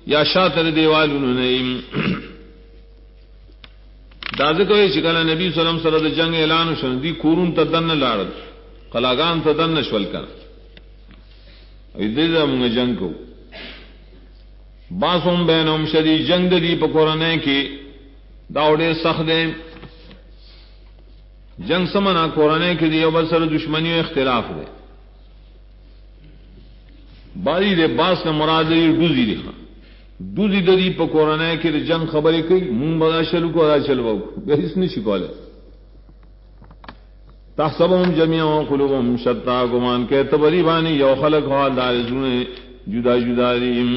یا شاطر دیوالونو نیم دا ذکر چکل نبی صلی اللہ علیہ وسلم جنگ اعلان شن دی کورون تدن لارد قلاگان تدن شول کن ایدی دا منگ جنگ کو باسم بینهم شدید جنگ دی پا قرآن کی داوڑے سخت دیں جنگ سمنا قرآن کی دی اوبر سر دشمنی و اختلاف دے باری دے باس نے مراد ڈوزی دی دوزی دری پا قرآن کی دی جنگ خبری کئی مون بدا شلو کو ادا چلو بہت نہیں شکولے تحسبهم جميعا وقلوبهم شتى گمان کہ تبری بانی یو خلق حال دار زونے جدا جدا دیم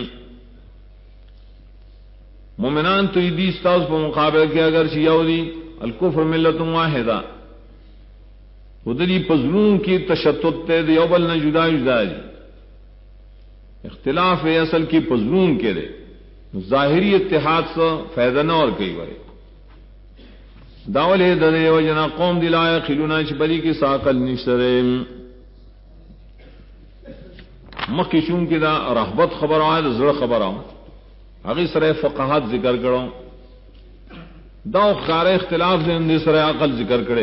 مومنان تو دی استاذ پر مقابل کے اگر شیعودی الکفر ملت واحدہ ودری پزلون کی تشتت تے دیوبل نہ جدا جدا دی اختلاف اصل کی پزلون کے دے ظاہری اتحاد سے فائدہ نہ اور کئی بارے داول دے و جنا قوم دلائے خلونا چبری کی ساقل نشترے مکی چون کی دا رحبت خبر آئے زر خبر آؤں اگی سرے فقہات ذکر کرو دا خار اختلاف دے اندے سرے عقل ذکر کرے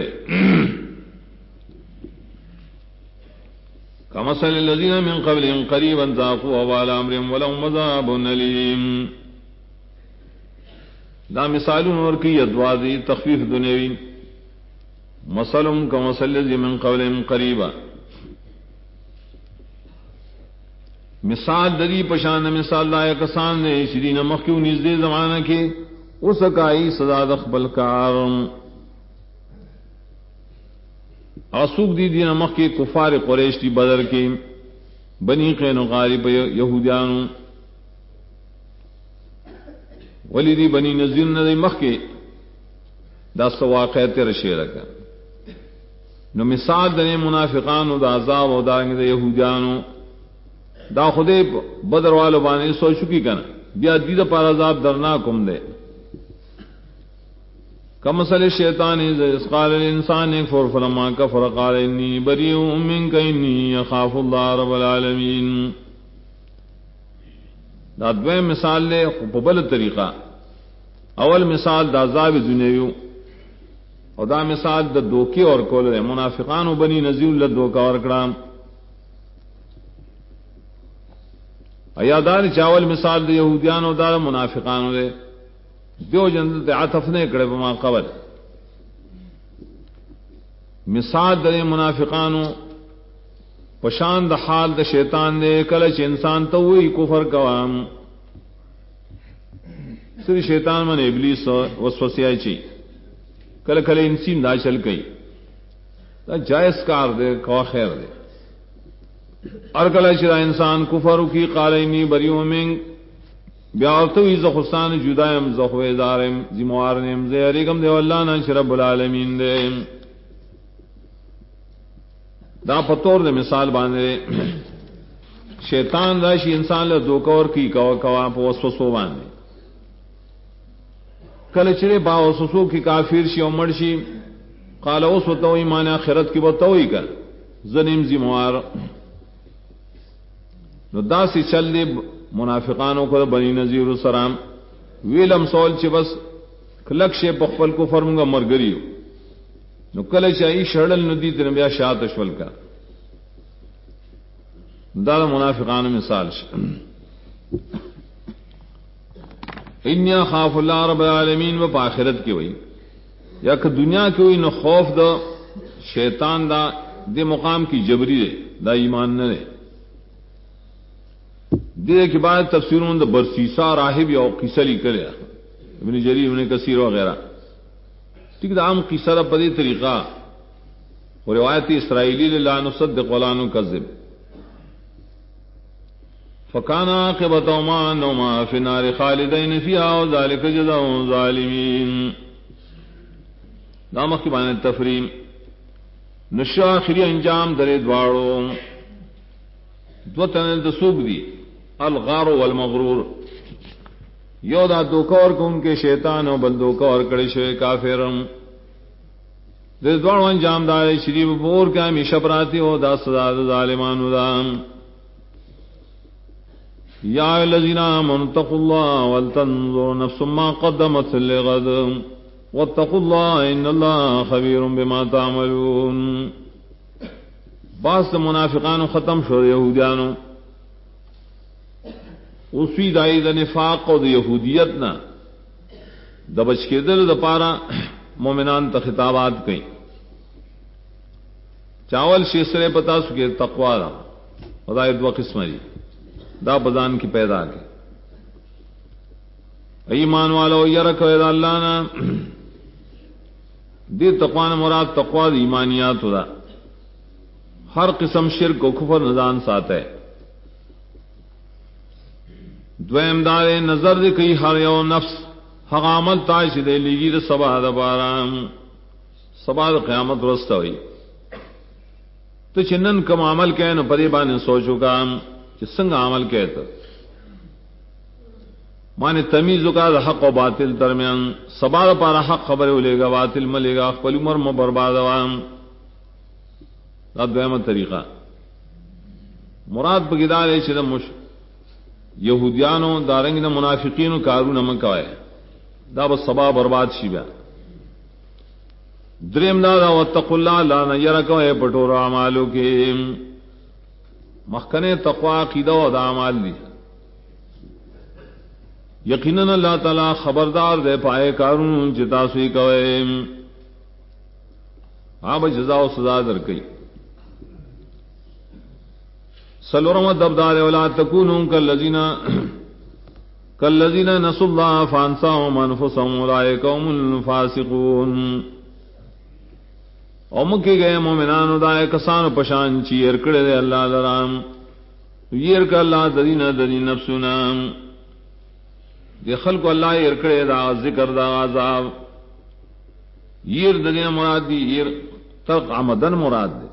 کمثل الذین من قبلهم قریبا ذاقوا وبال امرهم ولهم عذاب الیم دا مثالون اور کی ادوازی تخفیف دنیوی مثلهم کمثل الذین من قبلهم قریبا مثال دری پشان مثال لائے کسان نے شرین مخیو نزدے زمانہ کے اس کائی سزا دخبل کارم آسوک دی دین مخ کے کفار قریش تی بدر کے بنی قینقاری پہ یہودیانو ولی دی بنی نذیر ندی مخ کے دا سواقع تیر شیر کا نو مثال دنے منافقانو دا عذاب و دارنگ دا یہودیانو دا خودے بدر والو بانے سو چکی کنا بیا دید پر عذاب درناکم دے کمثل شیطان اذ قال الانسان اکفر فلما کفر قال انی بریء منک انی اخاف اللہ رب العالمین دا دویم مثال لے قبل طریقہ اول مثال دا عذاب دنیاوی اور دا مثال دا دوکی اور کول دے منافقان و بنی نذیر لدوکا اور کرام ایادار چاول مثال دے یہودیان و دار منافقان دے دیو جند عطف نے کڑے بما قبل مثال دے منافقانو پشان دا حال دا شیطان دے کلچ انسان تو وہی کفر کوام سری شیطان من ابلیس وسوسیائی چی کل کل انسین دا چل کئی دا جائز کار دے کوا خیر دے ارکل چرا انسان کفر کی قالینی بریو منگ بیاوتو زخستان جدائم زخوے دارم زموارنم زیریکم دے واللہ نانچ رب العالمین دے دا پتور دے مثال باندے شیطان راشی انسان لے دوکور کی کوا پا وسوسو باندے کل چرے با وسوسو کی کافر شی امر شی قال وسوتو ایمان آخرت کی بتوئی کر زنیم زموار نو دا سی چل دے منافقانوں کو بنی نذیر السلام ویلم سول چ بس کلک شے پخپل کو فرمگا مرگریو نو کل چاہی شڑل ندی تے بیا شات شول کا دا منافقان مثال انی خاف اللہ رب العالمین و آخرت کی ہوئی یا کہ دنیا کی ہوئی نو خوف دا شیطان دا دے مقام کی جبری دے دا ایمان نہ دے دے کے بعد تفسیروں دا برسیسا راہب یا قصہ لی کرے ابن جریر ابن کثیر وغیرہ ٹھیک دا عام قصہ دا پدی طریقہ و روایت اسرائیلی لا نصدق ولا نکذب فکان عاقبتهما انهما فی النار خالدین فیها وذلک جزاء الظالمین دامک کی بیان تفریم نشا آخری انجام درے دوارو دو تن دسوب دی الغار والمغرور یو دا دوکور کو ان کے شیطان و بل دوکور کڑے شوے کافرم دے دوارو انجام دارے شریف بور کا ہمیشہ پراتی ہو دا سزا دا ظالمان دا یا الذین آمنوا اتقوا اللہ ولتنظر نفس ما قدمت لغد واتقوا اللہ ان اللہ خبیر بما تعملون. بعض منافقان ختم شو یہودیانو اسی دائی دا نفاق و دا یہودیت نا دا بچ کے دل دا پارا مومنان تا خطابات کئی. چاول شیسرے پتا سکے تقوی دا خدا دو قسم دی دا بزان کی پیدا کے ایمان والو یرکو ادا اللہ نا دی تقوان مراد تقوی دا ایمانیات دا ہر قسم شرک و کفر نزان ساتھ ہے. دویم دار نظر دے کئی ہر یو نفس حق عمل تاش دے لیگی دے سبا دا بارام سبا دا قیامت رستا ہوئی تو چنن کم عمل کہے نو پدی بانے سوچو کام چی سنگ عمل کہے تو مانے تمیزو کا دا حق و باطل درمیان سبا دا پارا حق خبر لے گا باطل ملے گا پلی عمر برباد وام. دا دویم طریقہ مراد پکیدار ہے چی یہودیانو دارنگ نہ منافقینو کارو نہ مکوائے دا بس سبا برباد شی بیا. دریم دا واتقوا اللہ لا نجرکو اے پٹور اعمالو کے مخکنے تقوی عقیدہ و دا اعمال دی. یقیناً اللہ تعالی خبردار دے پائے کارون جتا سوئی کوئے آپ جزا و سزا در کئی. سلورم دبدار ولا تکونوا کالذین نسوا اللہ فانساهم انفسهم اولئک هم الفاسقون. اومکے گئے مومنان دائے کسان پشان چیر کڑے دے اللہ لرام یر کا اللہ ددی نفسنا یہ خلق اللہ یر کڑے دا ذکر دا عذاب یر ددی مراد دی یر ترک عمدن مراد دے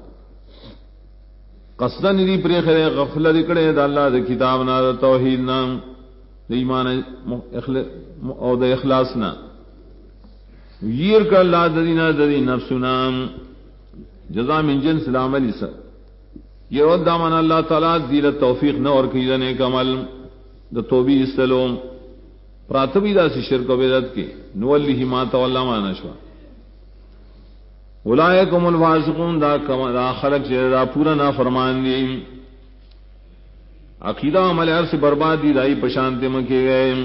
قصدن دی پریخرے غفلت کڑے دا اللہ دا کتاب نا دا توحید نا دا ایمان او دا اخلاص نا یر کا اللہ ددی نفسنا جزا من جنس العمل سا یہ رد دامن اللہ تعالیٰ دیل توفیق نہ اور کی جنے کمل دا توبی استلوم پراتبی دا سی شرک و بیدت کے نولیہ ما تولا ما نشوا اولائکم الفاسقون دا خلق چیز دا پورا نا فرمان دی عقیدہ عمل عرص برباد دی دائی پشانتے مکے گئے.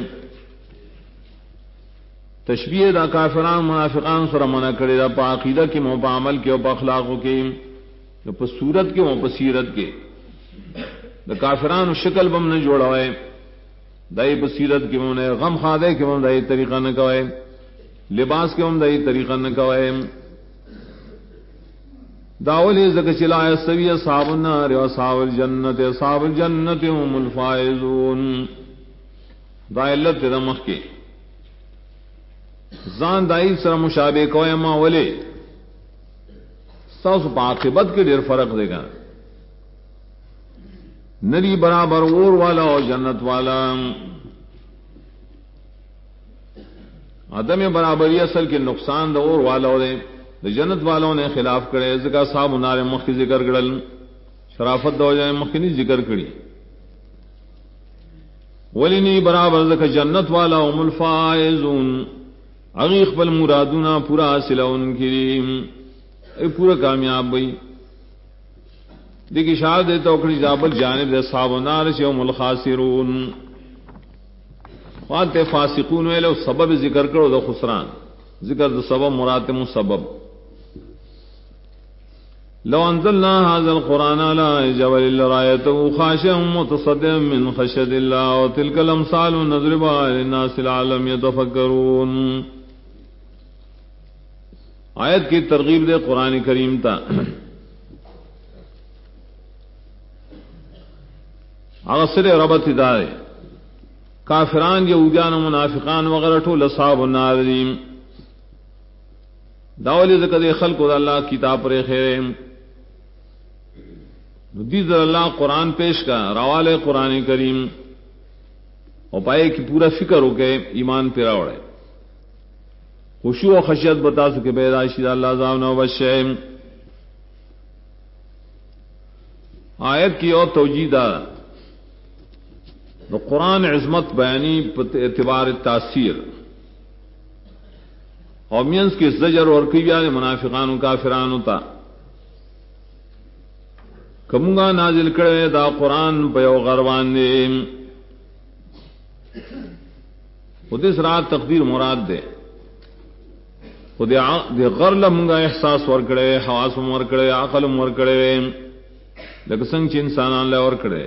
تشبیہ دا کافران منافقان سر منع کرے دا پا عقیدہ کی مو پا عمل کے پا اخلاقوں کے پا صورت کے مو پا سیرت کے دا کافران شکل بم نہ جوڑا ہوئے دائی پا سیرت کے مو نے غم خادے کے مو دائی طریقہ نہ کوئے لباس کے مو دائی طریقہ نہ کوئے داولی زکا چلا سوی اصحاب النار و اصحاب الجنت هم الفائزون. دا علت دا مخ کے زان دائی سر مشابہ کوئے ما ولے ساس پاقبت کے دیر فرق دے گا نری برابر اور والا اور جنت والا عدم برابری اصل کے نقصان دا اور والا دے دا جنت والوں نے خلاف کرے ذکا صاحب نار مخی ذکر کرل شرافت دو جائے مخی نہیں ذکر کری ولی نہیں برابر ذکا جنت والا ام الفائزون اغیق بل مرادونا پورا حاصلہ ان کی پورا کامیاب بھئی دیکھ اشارہ دیتا اکڑی جابل جانب دے صحاب النار سے ام الخاسرون وانت فاسقون ویلے سبب ذکر کرو دا خسران ذکر دا سبب مراتم سبب. لو انزلنا هذا القرآن على جبل لرأيته خاشعا متصدعا من خشية الله وتلك الأمثال نضربها للناس لعلهم يتفكرون. آیت کی ترغیب دے قرآن کریم تا اغسر ربط دارے کافران یہودیان و منافقان وغیرہ ٹھول اصحاب النار دیم داولی ذکر خلق دا اللہ کتاب پر خیر دیز اللہ قرآن پیش کا روال قرآن کریم اور پائے کہ پورا فکر ہو کے ایمان پہ راوڑے خشوع و خشیت بتا سکے پیدائشی اللہ زامنا و بشیم. آیت کی اور توجیہ دار نو قرآن عظمت بیانی اعتبار تاثیر اور مینس کی زجر اور کیویا منافقان کافرانو تا کمونگا نازل کرے دا قرآن پیو غروان دے خودس رات تقدیر مراد دے خود دے غر لمگا احساس ورکڑے حواس ورکڑے عقل ورکڑے لکسنگ چ انسانان لے ورکڑے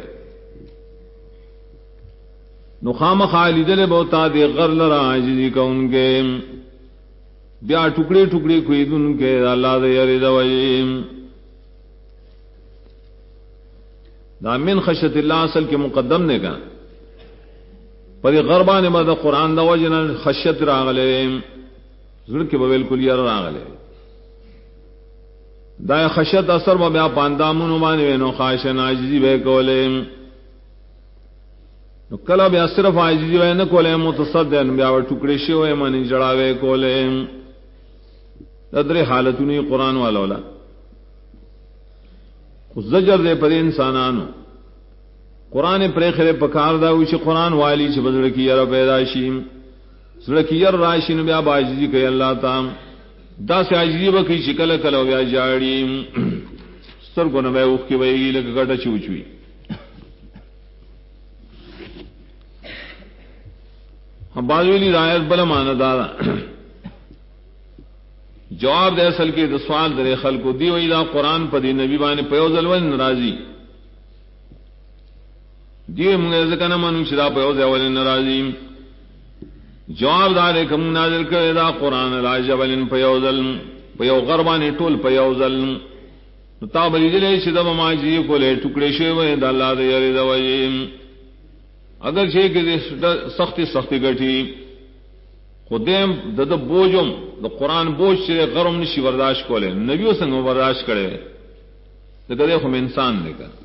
نو خام خالی دل بوتا دے غر لرا عاجزی کون کے بیا ٹکڑی ٹکڑی کوئی دن کے اللہ دے یری دوئی دا من خشیت اللہ اصل کے مقدم نے کہا پر غربان مرد قرآن دا وجنا خشیت راغلے زڑ کے بالکل یر راغلے دا خشیت اثر و بیا پاندامن باندې نو خاشن عاجزی به کولے نو کلا بیا صرف عاجزی و نه کولے متصدن بیا ټوکړي شوی منی جړاوې کولے درې حالتونی قرآن والا خو زجر دے پر انسانانو قرآن پریخر پکار دا وچ قرآن والی چ بدل کی یر پیدا شیم زړه کی یر راشي نو بیا عاجزی کوي الله تعالی دا سے عاجزی وکي شکل کلو بیا جاړي سترګو نه وو کی ویږي لکه ګټه چوچوي ہم باویلی رایت بل مان دارا جواب دے اصل کے سوال در خلق دی وی دا قرآن پدی نبی بانے پیوزل ون ناراضی دی منگے ذکر منو شدا پیوزل ون ناراضی جواب دارے کم نازل کرے دا قرآن راجبل پیوزل پیو غربانی ټول پیوزل تابلی دلے شدا ماجی کو لے ٹکڑے شوی دا اللہ دے یری دوی اگر شے کہ سختی سختی گٹھی خودیم د بوجم د قرآن بوجھ سے غرم نشی برداشت کولے نبیوں سنگ برداشت کرے تو کدے ہم انسان نے کہا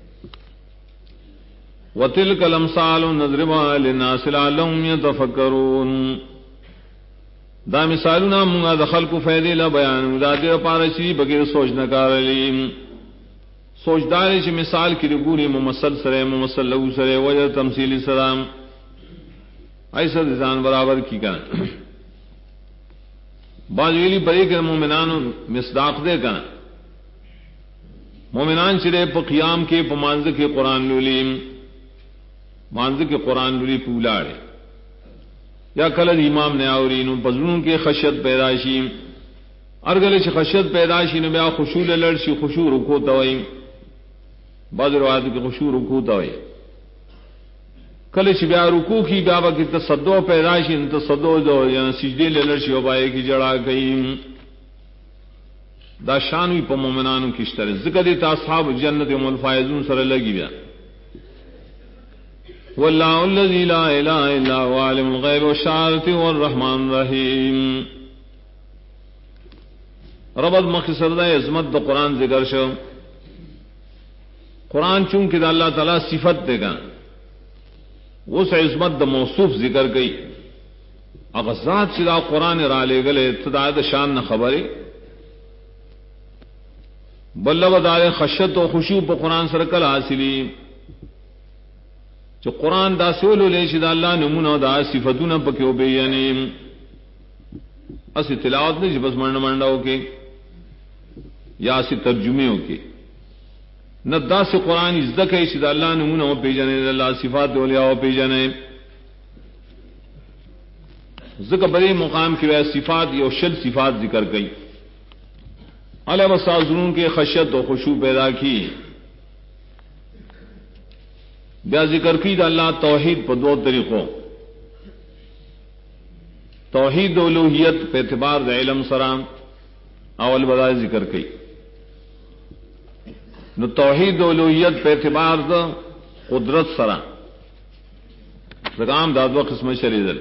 وَتِلْكَ الْأَمْثَالُ نَضْرِبُهَا لِلنَّاسِ لَعَلَّهُمْ يَتَفَكَّرُونَ دا مثالنا منگا دخل کو فیدی لا بیان دا دیر پارچی بغیر سوچ نہ کارلی سوچدار چ مثال کی رگوری ممثل سرے ممثل لو سرے وجہ تمثیلی سلام ایسا دزان برابر کی کنا باجویلی بری کے مومنان مصداق دے کنا مومنان چرے پا قیام کے پا مانزہ کے قرآن لولیم مانزہ کے قرآن لولی پولاڑے یا کلد امام نے آورین پزرون کے خشیت پیداشی ارگلے چھ خشیت پیداشی نو بیا خشوع لڑشی خشوع رکو توئی بعض روایت کی خشوع رکو توئی کل چھ بیا رکو کی بیا با کی تصدو پیداشی تصدو دو یا سجدے لڑشی و بائے کی جڑا کئی دا شانوی پا مومنانو کشتر ذکر دیتا اصحاب جنت ام الفائزون سر لگی بیا واللہ الذی لا الہ الا هو عالم الغیب والشہادۃ والرحمن الرحیم ربط مختصر دا عظمت دا قرآن ذکر شو قرآن چونکہ دا اللہ تعالی صفت دے گا اس عظمت دا موصوف ذکر گئی اغزات سے دا قرآن را لے گلے ابتداء دا شان نہ خبری بلّہ دار خشیت و خشوع پا قرآن سرکل حاصلی جو قرآن دا سولو لے شدا اللہ نمونہ دا صفتون پکیو بیانی اسی تلاوت نہیں بس مرنا مرنا ہو کے یا اسی ترجمے ہو کے نہ دا سے قرآن ازدک ہے شدا اللہ نمونہ ہو پی جانے اللہ صفات دولیا ہو پی جانے ذکر بڑے مقام کی وجہ صفات یا شد صفات ذکر گئی علیہ وسلم کے خشیت و خشوع پیدا کی بیا ذکر کی دا اللہ توحید پر دو طریقوں توحید الوہیت پہ اعتبار دا علم سرام اول بدا ذکر کی نو توحید الوہیت پہ اعتبار دا قدرت سرام رقام دادو قسم شریدل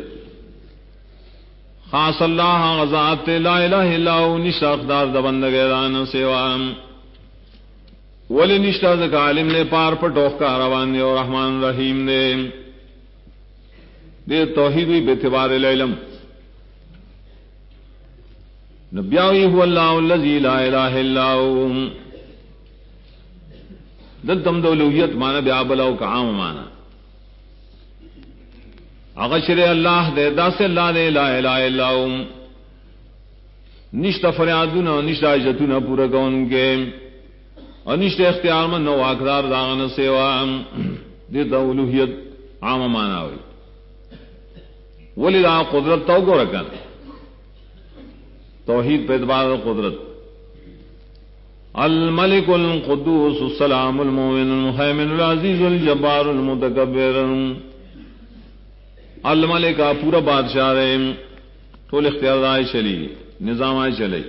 خاص اللہ غزات لا الہ الا ہو نشتا اقدار دا بندگیران سیوام ولی نشتا دا عالم نے پار پر ٹوخ کا روان دے اور رحمان رحیم دے دے توحیدی بیتبار العلم نبیاوی هو اللہ اللذی لا الہ الا ہو دل تم دولویت مانا بیا بلاو کا عام مانا اغشر اللہ دے داس اللہ دے لا الہ الا ہو نشت فریادنا نشت عجتنا پورا کون کے انشت اختیار من نو اقدار داغن سیوا دیتا الوحیت عام مانا ہوئی ولذا قدرت تو گو رکن توحید پہ اعتبار قدرت الملک القدوس السلام المؤمن المهيمن العزیز الجبار المتکبر الملک پورا بادشاہ رہے ٹول اختیار آئے چلی نظام آئے چلے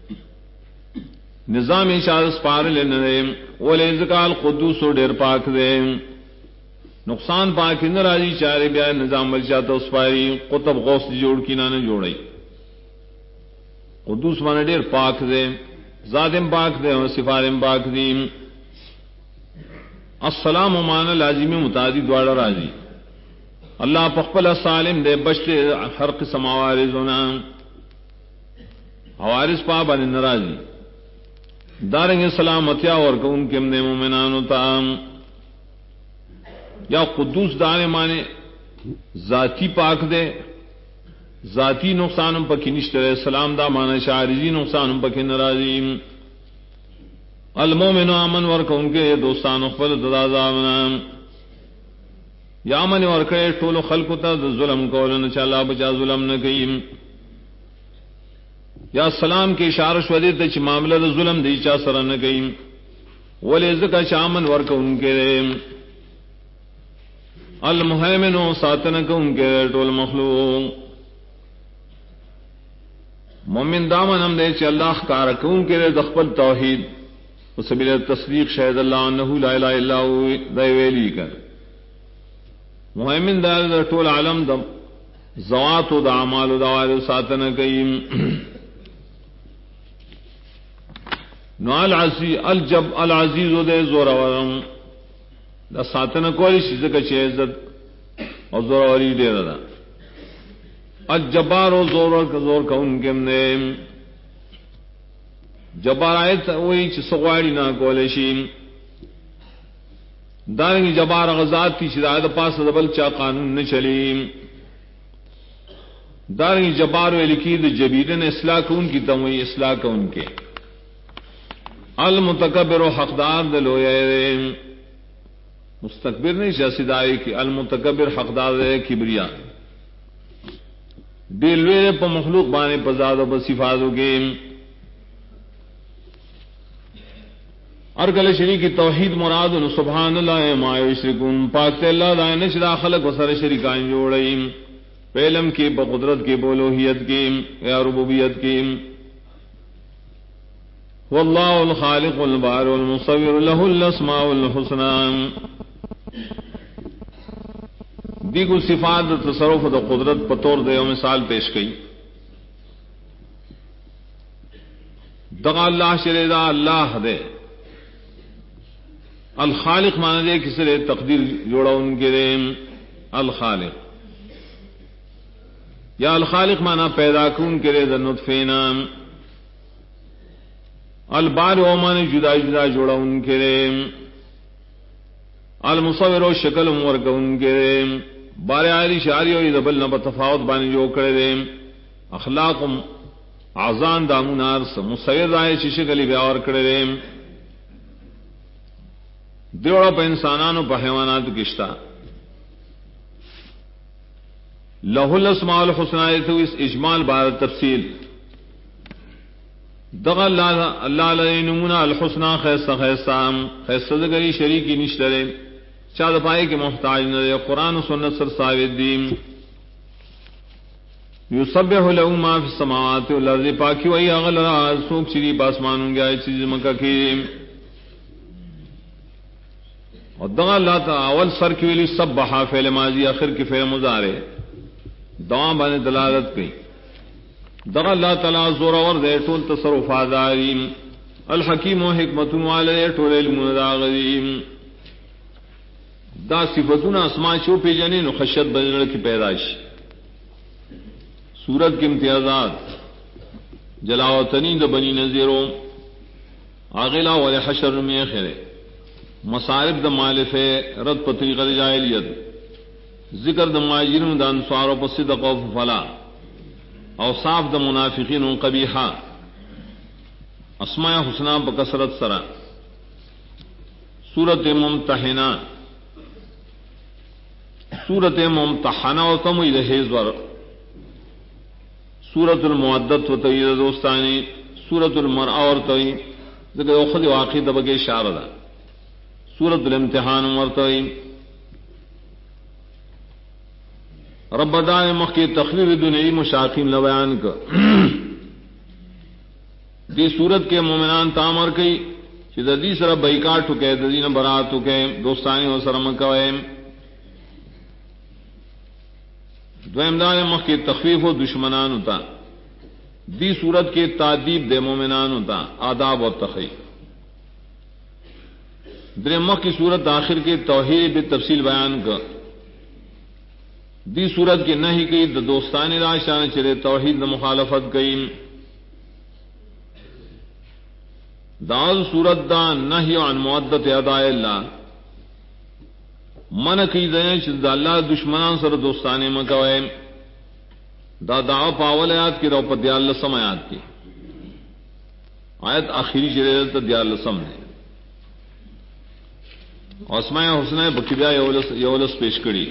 نظام شاد پار لینے ولذکال قدوس و ڈیر پاک دے نقصان پاک ناراضی چارے بیا نظام بل چاہتا اس پاری قطب غوث جوڑ کی نہ جوڑی قدوس مانے ڈیر پاک دے ذاتم پاک دے اور صفاتم پاک دی السلام مانا لازمی متعدد دوڑا راضی اللہ پخپل سالم دے بچتے ہر قسم عوارض ہونا عوارض پا بن ناراضی دارنگ سلامتیا اور کہ ان کے امن مومنان ہوتا یا قدوس دانے مانے ذاتی پاک دے ذاتی نقصان پکی نشترے سلام دا مانا شارزی نقصان پکی ناراضی المومن امن ورک ان کے دوستان اخفل ددازامنا یا من ورکے ٹول خلق تا ظلم کولن چالا بچا ظلم نہ کئیم یا سلام کے اشارش ودی تے چ معاملہ ظلم دی چا سر نہ کئیم ولے زکا چامن ورک ان کے المهیمن ساتن کو ان کے ٹول مخلوق مومن دامن ہم دے چ اللہ کار کو ان کے دخل توحید وسبیل تصدیق شہد اللہ انه لا الہ الا هو دیویلی کر مهیمن دا ٹول عالم دم ذوات و دا اعمال و دا ساتن کئیم نو العزیز الجب العزیز دے زور ورم دا ساتن کوئی چیز کا چھ عزت اور زور وری دے رہا الجبار و زور کا ان کے نے جبار آیت وہی چھ سغواڑی نہ کولشین دارنگی جبار غزات کی شدائد پاس دبل چا قانون نہ چلی دارنگی جبار و لکید جبیرن اصلاح کو ان کی تموی اصلاح کو ان کے المتکبر و حقدار دلوئے مستقبر نہیں شاسدائی کی المتکبر حقدار ہے کبریا دلوئے پا مخلوق بانے پا زاد و پا صفاتو کے ارکل شریکی توحید مراد سبحان اللہ ما یشرکون پاکتے اللہ دائیں نشدہ خلق و سر شرکائیں جوڑیں پیلم کی پا قدرت کی بولوحیت کی یا ربوبیت کی واللہ الخالق البار والمصور له الاسماء الحسنى دیگو صفات تصرف دا قدرت پتور دے و مثال پیش کی دغا اللہ شرے دا اللہ دے الخالق مانا دے کسی دے تقدیر جوڑا ان کے دے الخالق یا الخالق مانا پیدا کون کے دے دا نطفینا البار و مانا جدا جدا جوڑا ان کے دے المصور و شکل مورک ان کے دے بار آئلی شاری و دبل نبا تفاوت بانی جو کرے دے اخلاق عزان دامون عرص مصور رائے چی شکلی بیاور کرے دے دیوڑا پا انسانانو پا حیوانات کشتا لہو الاسماء الحسنى تو اس اجمال بار تفصیل دغا اللہ علیہ نمونہ الحسنى خیستہ خیستہ خیستہ دگری شریکی نشترے چاہ پائے کے محتاج نہ قرآن و سنت سر ثابت دیم یسبح له ما فی السماوات والارض پاکی وہی اغل راز سوک چری پاسمانوں گیا چیز مکہ کی اور دغا اللہ تعالی اول سر کی ویلی سبحا فعل ماضی آخر کی فعل مضارع دعا بانے دلالت کی دغا اللہ تعالی زور اور دے ٹول تصرفات داریم الحکیم و حکمت والے ٹول علم داغیم دا صفتون اسماء چو پی جانے نو خشیت بدل کی پیدائش سورت کے امتیازات جلاوطنی دا بنی نذیرو آغلا ولی حشر میں خیرے مصارف دا مالف رد پطریق دا جاہلیت ذکر د مهاجرین د انصار په صدق او فلا اوصاف د منافقین قبیحه اسماء حسنا په کثرت سره سورۃ ممتحنہ سورۃ ممتحنہ او تم د هیزور سورۃ المودت و تید دوستانی سورۃ المرأہ اور توئی ذکر اخذ واقعی دبگے اشارہ دا سورۃ الامتحان مرتوی رب دائم مخی تخویر دنیای مشاقین لبیان کا دی سورت کے مومنان تامر کی چی دا دی سر بیکاٹو کے دا دین براتو کے دوستانی و سرمکوئے دویم دائم مخی تخفیف و دشمنان ہوتا دی صورت کے تعدیب دے مومنان ہوتا آداب و تخیف درمہ کی صورت آخر کے توحید تفصیل بیان کا دی صورت کی نہیں کی دا دوستانی راشان چرے توحید دا مخالفت گئی داز صورت دا نہی عن مودت اداء اللہ من کی دیں چد اللہ دشمنان سر دوستانے مکوئے دا دعو پاول آیات کی رو پا دیال لسم آیات کی آیت آخری شریعت دیال لسم نے اسماء حسنہ بکبیا یولس پیش کری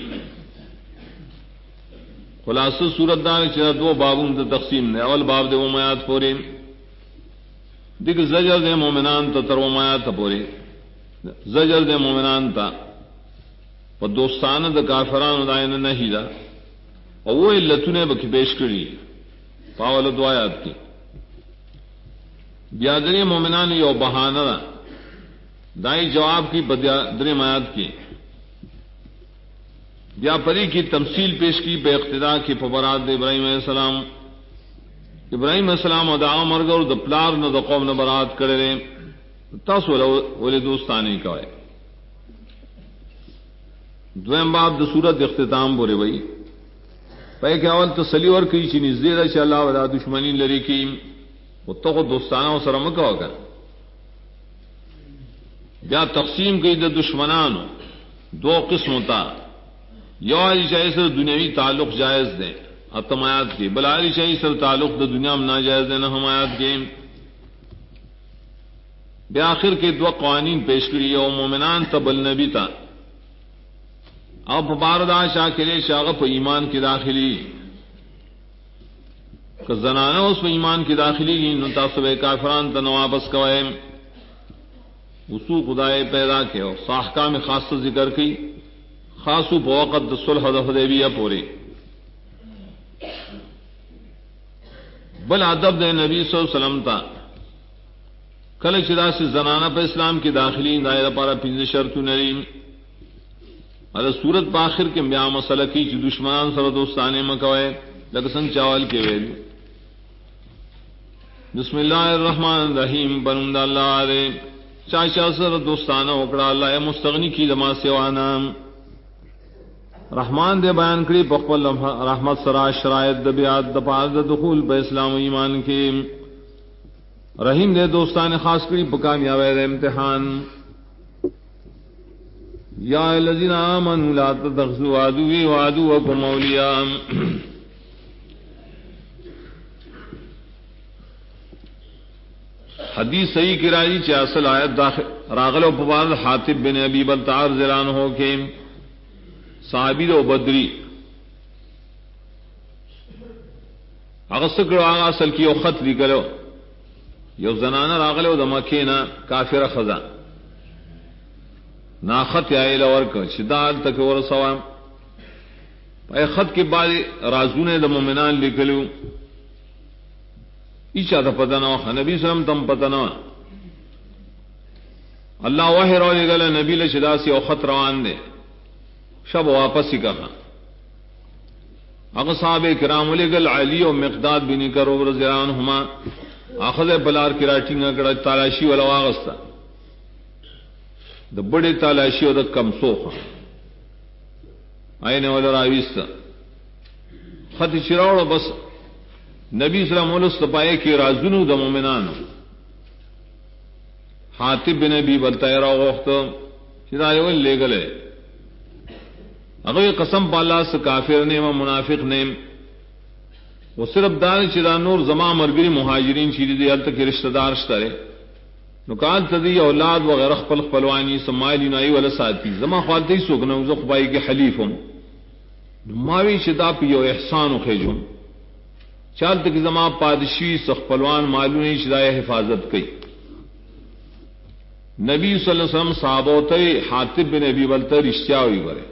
خلاصہ صورت دار چرا دو بابوں دا تقسیم نے اول باب دے ومیات پوری دیکھ زجر دے مومنان تا تر ومیات پوری زجر دے مومنان تا و دوستانہ دا کافران دائن نہیں دا اور وہ علتوں بکی پیش کری پاول دو آیات کی بیادری مومنان یو بہانہ دا دائی جواب کی بدری آیات کی بیا پری کی تمثیل پیش کی بے اقتدا کی پبرات ابراہیم علیہ السلام ابراہیم علیہ السلام ادا مرگ اور د پلار نہ د قوم نہ برات کرے رے تاسو ولې دوستانی کوي دویم باب د صورت اختتام بورے وئی پے کہ اول تسلی اور کی چې نږدې ده چې الله ولا دشمنی لري کی او تو دوستانه سره مکو کا بیا تقسیم کی د دشمنانو دو قسم ہوتا یو جائز دنیاوی تعلق جائز دیں اتمایات کی بلاری شاہی سر تعلق دا دنیا میں ناجائز دیں نہ ہمایات کے بآخر کے دو قوانین پیش کری او مومنان تبل نبی تا اب باردا شاکر شاغف ایمان کی داخلی کہ زنانہ اس میں ایمان کی داخلی کی نتاثب کافران تن واپس کوئے وسو خدائے پیدا کے اور صاحکہ میں خاص ذکر کی خاصو بوقت صلح حدیبیہ پوری بل ادب دے نبی صلی اللہ علیہ وسلم تا کل چدا سے زنانہ پہ اسلام کی داخلی دائرہ پارا پنج شرط نریم اور صورت باخر کے بیا مسئلہ کی چ دشمنان سر دوستانے مکوئے لکسن چاول کے ویل بسم اللہ الرحمن الرحیم بنند اللہ علیہ چاچا سر دوستانہ اکڑا اللہ مستغنی کی دما سوانا رحمان دے بیان کری بخبل رحمت سرا شرائط دبیات دپاد دخول بے اسلام و ایمان کی رحیم دے دوستان خاص کری بکامیاب امتحان یا الذین آمنوا لا تتخذوا عدوی وعدوکم اولیاء حدیث صحیح کی راجی چی اصل آیت راغل و پبار حاتب بن ابی بلتعار زران ہو کے صحابی دو بدری اغسکڑو آغا اصل کی او خط لکلو یو زنانا راغلو دا مکینا کافر خزا نا خط یا الورک شداد تک ورسوام اے خط کے بعد رازون دا مومنان لکلو ایچا تا پتنو نبی سلم تم پتنو اللہ وحی رو لگل نبی لشدا سی او خط روان دے شب واپس ہی کہا اگر صحابہ کرام لگل علی و مقداد بن کروب رضی اللہ عنہما اخذ بلار کی راٹنگ کڑا تالاشی والا واغستا دا بڑے تالاشی و دا کم سوخا آئینے والا راویستا خط چراؤ بس نبی صلی اللہ علیہ وسلم پائے کہ رازنو دا مومنانو حاتب بن ابی بلتعیر وقت چرائے ول لے گلے اگر قسم پالا سے کافر نے و منافق نے وہ صرف دار چدا نور زما مرگری مہاجرین چیری دی الت کے رشتہ دار شترے نکال تدی اولاد وغیرہ خپل خپلوانی سمایلی نائی ولا ساتھی زما خالتی سوګنو ز خبای کے حلیفم ماوی شدا پیو احسان خجم چالت کی زما پادشی سخپلوان معلومی شدا حفاظت کی نبی صلی اللہ علیہ وسلم صحابوتے حاتب بن ابی بلتہ رشتہ ہوئی برے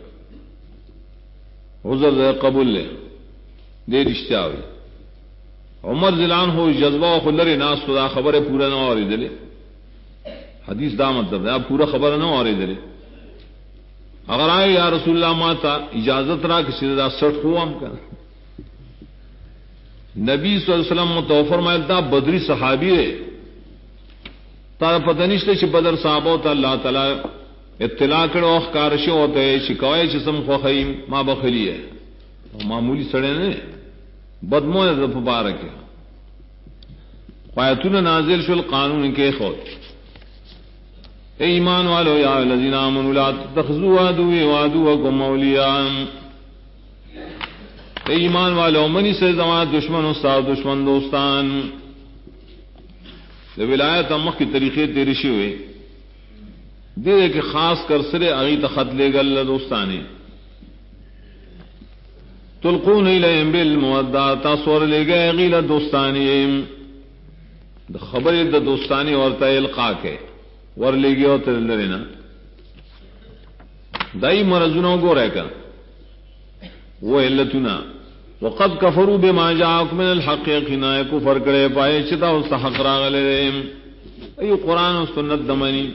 عذر قبول لے دے رشتہ ہوئی عمر ضلان ہو جذبہ و خلر ناس خدا خبر پورا نہ اور دلے حدیث دا مطلب ہے اب پورا خبر نہ اور دلے اگر آئے یا رسول اللہ ماتا اجازت رہا کسی دا سٹ ہوا ہم کر نبی صلی اللہ علیہ وسلم متوفر مالتا بدری صحابی ہے تا پتہ نشتے چھ بدر صحابہ تا اللہ تعالی اطلاع کرو اخکارشو ہوتے شکوائے چسم خوخیم ما بخلی ہے معمولی سڑے نے بدمو ہے ذف بارک ہے قایتون نازل شل قانون کے خود اے ایمان والو یا الذین آمنوا لا تتخذوا عدوی وعدوکم اولیاء اے ایمان والو منی سے زمان دشمن استاد دشمن دوستان ولایت امخ کی طریقے تیری شوئے دے کہ خاص کر سرے اگی تخت لے گل دوستانے تلقون الیہم بالمودہ تاثور لے گئے اگی دوستانی خبر دا دوستانی ورطا القا کے ور لے گئے ہوتا لینا دائی مرزنوں کو رہ کر وہ علتنا وقد کفروا بما جاءکم من الحق یقینا کفر کرے پائے چتا اس حق راغلے ای قرآن و سنت دمنی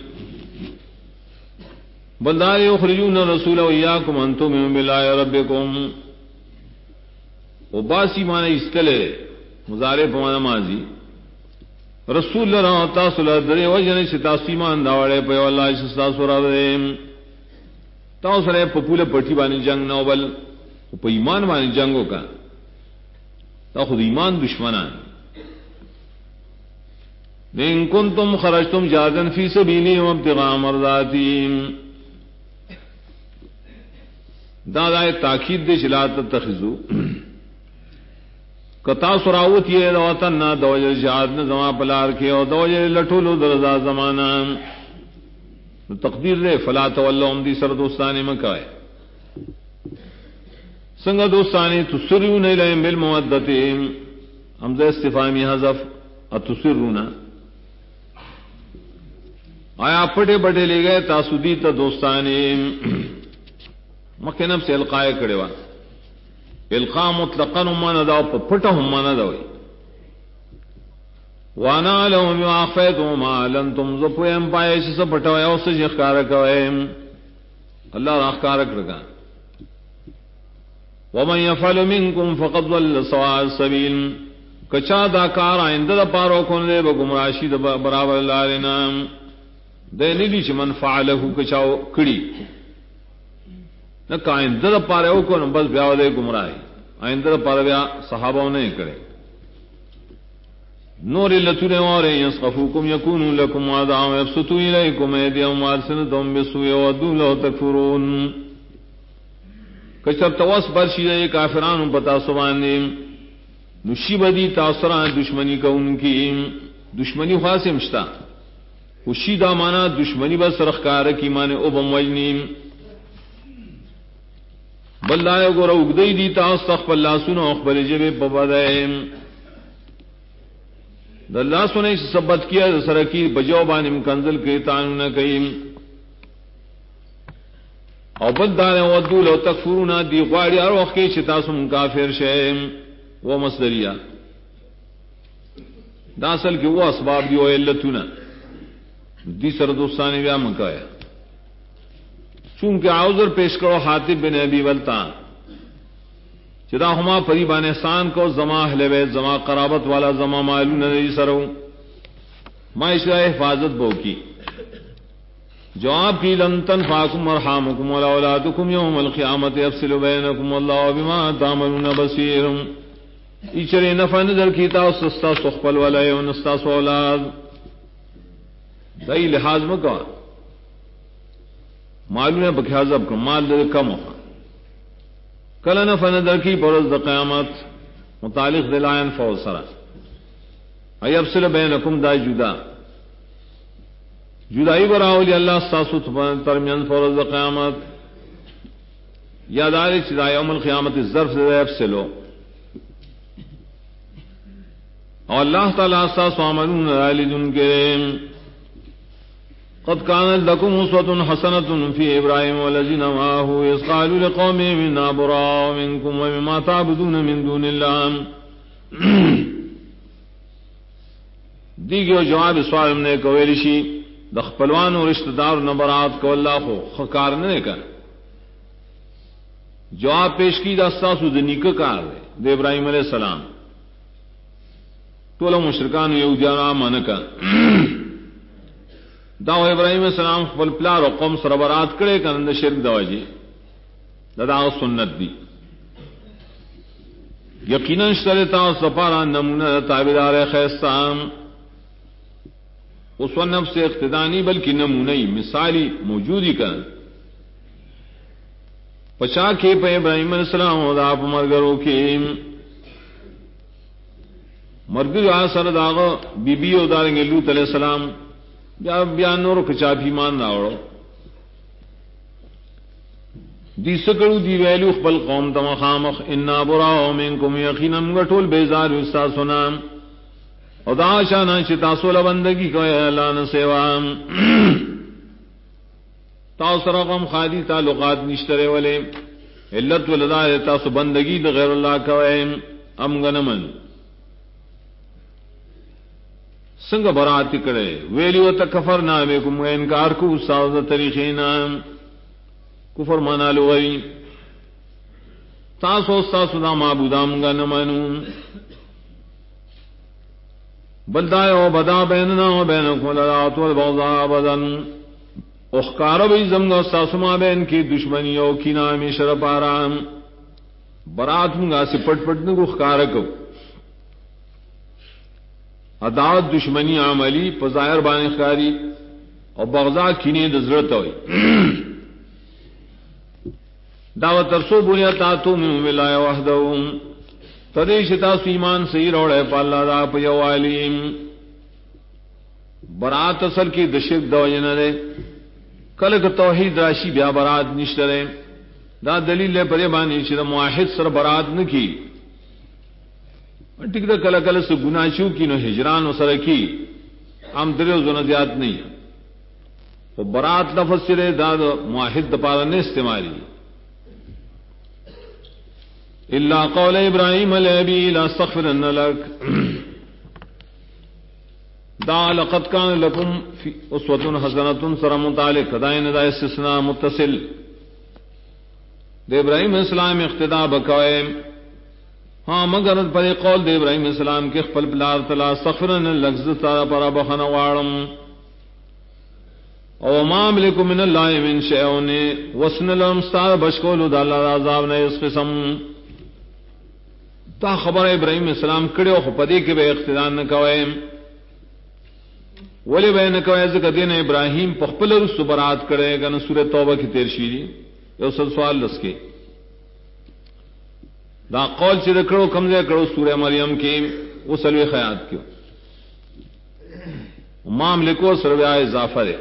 بلدار یخرجون الرسول وایاکم ان تؤمنوا بالله ربکم وباسی معنی استلے مضارع بمعنی ماضی رسول اللہ تعالی درے وجن شتا سیمان داوڑے پے والله شتا سورا دے تو سرے پپولے پٹی بانی جنگ نوبل پہ ایمان والے جنگوں کا تو خود ایمان دشمنان ان کنتم خرجتم جاهدا فی سبیلی وابتغاء مرضاتی دادائے تاکید دے لا تتخذوا کتا سراوت یہ وطن نہ دوجل جہاد نہ زما پلار کے اور دوجل لٹولو درزا زمانہ تقدیر دے فلا تولوا دی سر دوستانے مکہ ہے سنگ دوستانی تسرون الیہم بالمودۃ حمزہ استفہامی حذف اتسرون آیا پٹے بٹے لے گئے تاسودی تا دوستانی مکہ نفس القائے کڑے وا القاء مطلقا مانا دا پٹا ہم مانا دا وئی وانا لهم ما اخفیتم ما لنتم زپویم پائے سے پٹا یا اس سے اخکار کوئے اللہ اخکار کرگا ومن يفعل منكم فقد ضل سواء السبيل کچا دا کار آئندہ دا پارو کن دے بگمراشی دا برابر لارنا دے نیلی چھ من فعلہو کچاو کڑی نکا آئندہ دا پارو کن بس بیاو دے گمراہی آئندہ دا پارو بیا صحابہ نہیں کرے نور لتنے وارے یسقفوکم یکونو لکم وعدام یبسطو الیکم ایدیم وارسنتم بسوی ودو لو تکفرون کچر توس برشی دے کافران پتا سوانے نشی بدی تاثران دشمنی کا ان کی دشمنی خاصم شتا خوشی دا مانا دشمنی بس رخکار کی مانے اوبم وجنیم بلائے گو روگدئی دی تاس تخف اللہ سنو اخبر جب ببادائے دا اللہ سنے سبت کیا سرکی بجوبان کنزل کے تانو نہ کئیم او بدار ودو لو تکفرون دی غواړي هر وخت کې چې تاسو کافر شئ و مصدریه دا اصل کې و اسباب دی او علتونه دی سره دوستانه بیا مکایا چونکه عذر پیش کرو حاتب بن ابی بلتا چې دا هما فریبان احسان کو زما اهل بیت زما قرابت والا زما مالونه دی سره ما اشاره حفاظت بو کی جواب کی لن تنفعکم ارحامکم ولا اولادکم یوم القیامت یفصل بینکم واللہ بما تعملون بصیر ایچرے نفع نظر کیتا سستا سخپل ولا یون استا اولاد دای لحاظ مکا معلوم ہے بخیازب کا مال دے کم ہو کلن فندر کی پرز قیامت متعلق دلائن فوسرا ایفصل بینکم دا جدائی براولی اللہ ساسو ترمین فرض قیامت یاداری چدا یوم القیامت الظرف سے یفصلو اور اللہ تعالیٰ ساسو عملون رالدن کے قد كانت لكم أسوة حسنة في إبراهيم والذين معه إذ قالوا لقومهم إنا براء منكم ومما تعبدون من دون الله دیگو جواب سوال نے کویلشی د خپلوان او رشتہ دار نبرات کو اللہ کو خکار نے کر جواب پیش کی دا ساسو د نیک کار دے ابراہیم علیہ السلام ټول مشرکان یهودیان منکا دا ابراہیم علیہ السلام خپل پلار او قوم سره برات کړي کنه شرک دواجی دا سنت دی یقینا شرطا سفارا نمونہ تابعدار خیستان اس نفس سے اقتدانی بلکہ نمونئی مثالی موجودی کر پچا کے پہ ابراہیم علیہ السلام اور آپ مرگروں کے مرگر سر داغ بی بی اداریں گے لوط علیہ السلام بیان نور کچافی مان راوڑو دی سکڑو دی ویلو خپل قوم تم خامخ انا براء منکم یقینا غټول بیزار استاسونام او دا شانا چی تاسو لبندگی کوئی اللہ نسیوام تاسو رقم خادی تعلقات نشترے والے علت ولدار تاسو بندگی دا غیر اللہ کوئی ام گنمن سنگ براتی کرے ویلیو تکفرنا بیکم و انکار کو ساوز طریقینا کفر مانا لغوی تاسو استاسو دا معبودام گنمنون بلدائے و بدا بیننا و بینکم العداوۃ والبغضاء ابدا اخکار بھی زمگا ساسما بین کی دشمنیوں کی نامی شرپ آرام برات منگا سے پٹ پٹنے کو اخکار کو عداوت دشمنی عملی پظاہر بان اخکاری اور بغضاء کینے دزرت ہوئی دعوت ترسو بنیاتاتو من ملائے وحدہم تدیش تاسو ایمان صحیح روڑے پا اللہ دا پا یو علیم برات اصل کی دشرک دوجن دے کلک توحید راشی بیا برات نشترے دا دلیل لے پرے بانی چی دا معاہد سر برات نکی ٹک دا کلکل سے گناہشو کی نو ہجران و سر کی عام درے زنزیات نہیں وہ برات لفظ سرے دا معاہد دا پارا نے استعمالی الا قول ابراہیم علیہ ابی لاستغفرن لک دا لقد کان لکم اسوۃ حسنۃ سر متعلق دائن دا استثناء متصل دے ابراہیم السلام اقتدا بکوئے ہاں مگر پر قول دے ابراہیم السلام کے خپل پلار تلا استغفرن لفظ تارا پر بخن واڑم او ما املک من اللہ من شیء وسن لهم استار بشکول د اللہ عذاب نے اس قسم تا خبر ابراہیم السلام کڑیو خو پدی کے بے اقتدار نہ کوئے ولی بے نہ کوئے ذکر دین ابراہیم پخپل رس برات کرے گن سورۃ توبہ کی 13 شیری یو سوال لس کے دا قول سے کرو کمزے کرو سورہ مریم کی وصلوی خیات کیوں معاملے کو سرویا اضافہ دے